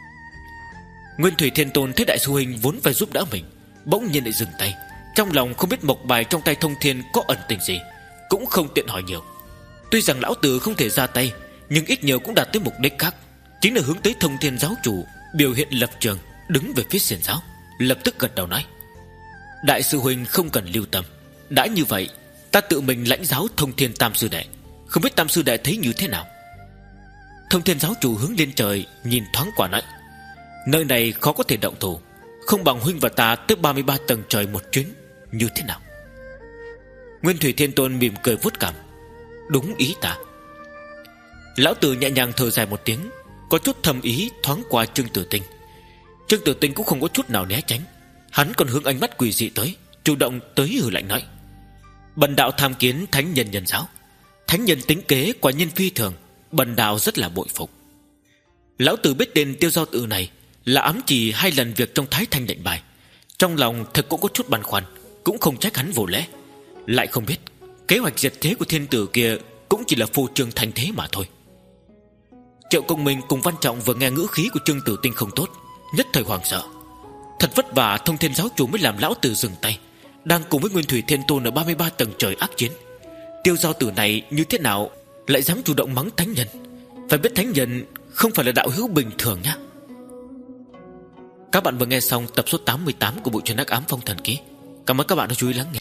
Nguyên Thủy Thiên Tôn thấy đại sư huynh vốn phải giúp đỡ mình, bỗng nhiên lại dừng tay. Trong lòng không biết mộc bài trong tay Thông Thiên có ẩn tình gì, cũng không tiện hỏi nhiều. Tuy rằng lão tử không thể ra tay, nhưng ít nhiều cũng đạt tới mục đích khác, chính là hướng tới Thông Thiên giáo chủ biểu hiện lập trường, đứng về phía xiển giáo. Lập tức gật đầu nói: Đại sư huynh không cần lưu tâm. Đã như vậy, ta tự mình lãnh giáo Thông Thiên tam sư đệ, không biết tam sư đệ thấy như thế nào? Thông Thiên giáo chủ hướng lên trời nhìn thoáng qua nói: Nơi này khó có thể động thủ, không bằng huynh và ta tới ba mươi ba tầng trời một chuyến, như thế nào? Nguyên Thủy Thiên Tôn mỉm cười vuốt cằm: Đúng ý ta. Lão Tử nhẹ nhàng thở dài một tiếng, có chút thầm ý thoáng qua Trương Tử Tinh. Trương Tử Tinh cũng không có chút nào né tránh, hắn còn hướng ánh mắt quỷ dị tới, chủ động tới hừ lạnh nói: Bần đạo tham kiến thánh nhân nhân giáo. Thánh nhân tính kế quả nhân phi thường, bần đạo rất là bội phục. Lão Tử biết tên Tiêu Giao Tử này là ám chỉ hai lần việc trong Thái Thanh lệnh bài, trong lòng thật cũng có chút băn khoăn, cũng không trách hắn vô lễ. Lại không biết kế hoạch diệt thế của thiên tử kia cũng chỉ là phô trương thành thế mà thôi. Triệu Công Minh cùng Văn Trọng vừa nghe ngữ khí của Trương Tử Tinh không tốt, nhất thời hoảng sợ. Thật vất vả Thông Thiên giáo chủ mới làm lão tử dừng tay, đang cùng với Nguyên Thủy Thiên Tôn ở ba mươi ba tầng trời ác chiến. Tiêu Giao Tử này như thế nào lại dám chủ động mắng thánh nhân? Phải biết thánh nhân không phải là đạo hữu bình thường nhá. Các bạn vừa nghe xong tập số tám mươi tám của bộ truyện Hắc Ám Phong Thần Ký. Cảm ơn các bạn đã chú ý lắng nghe.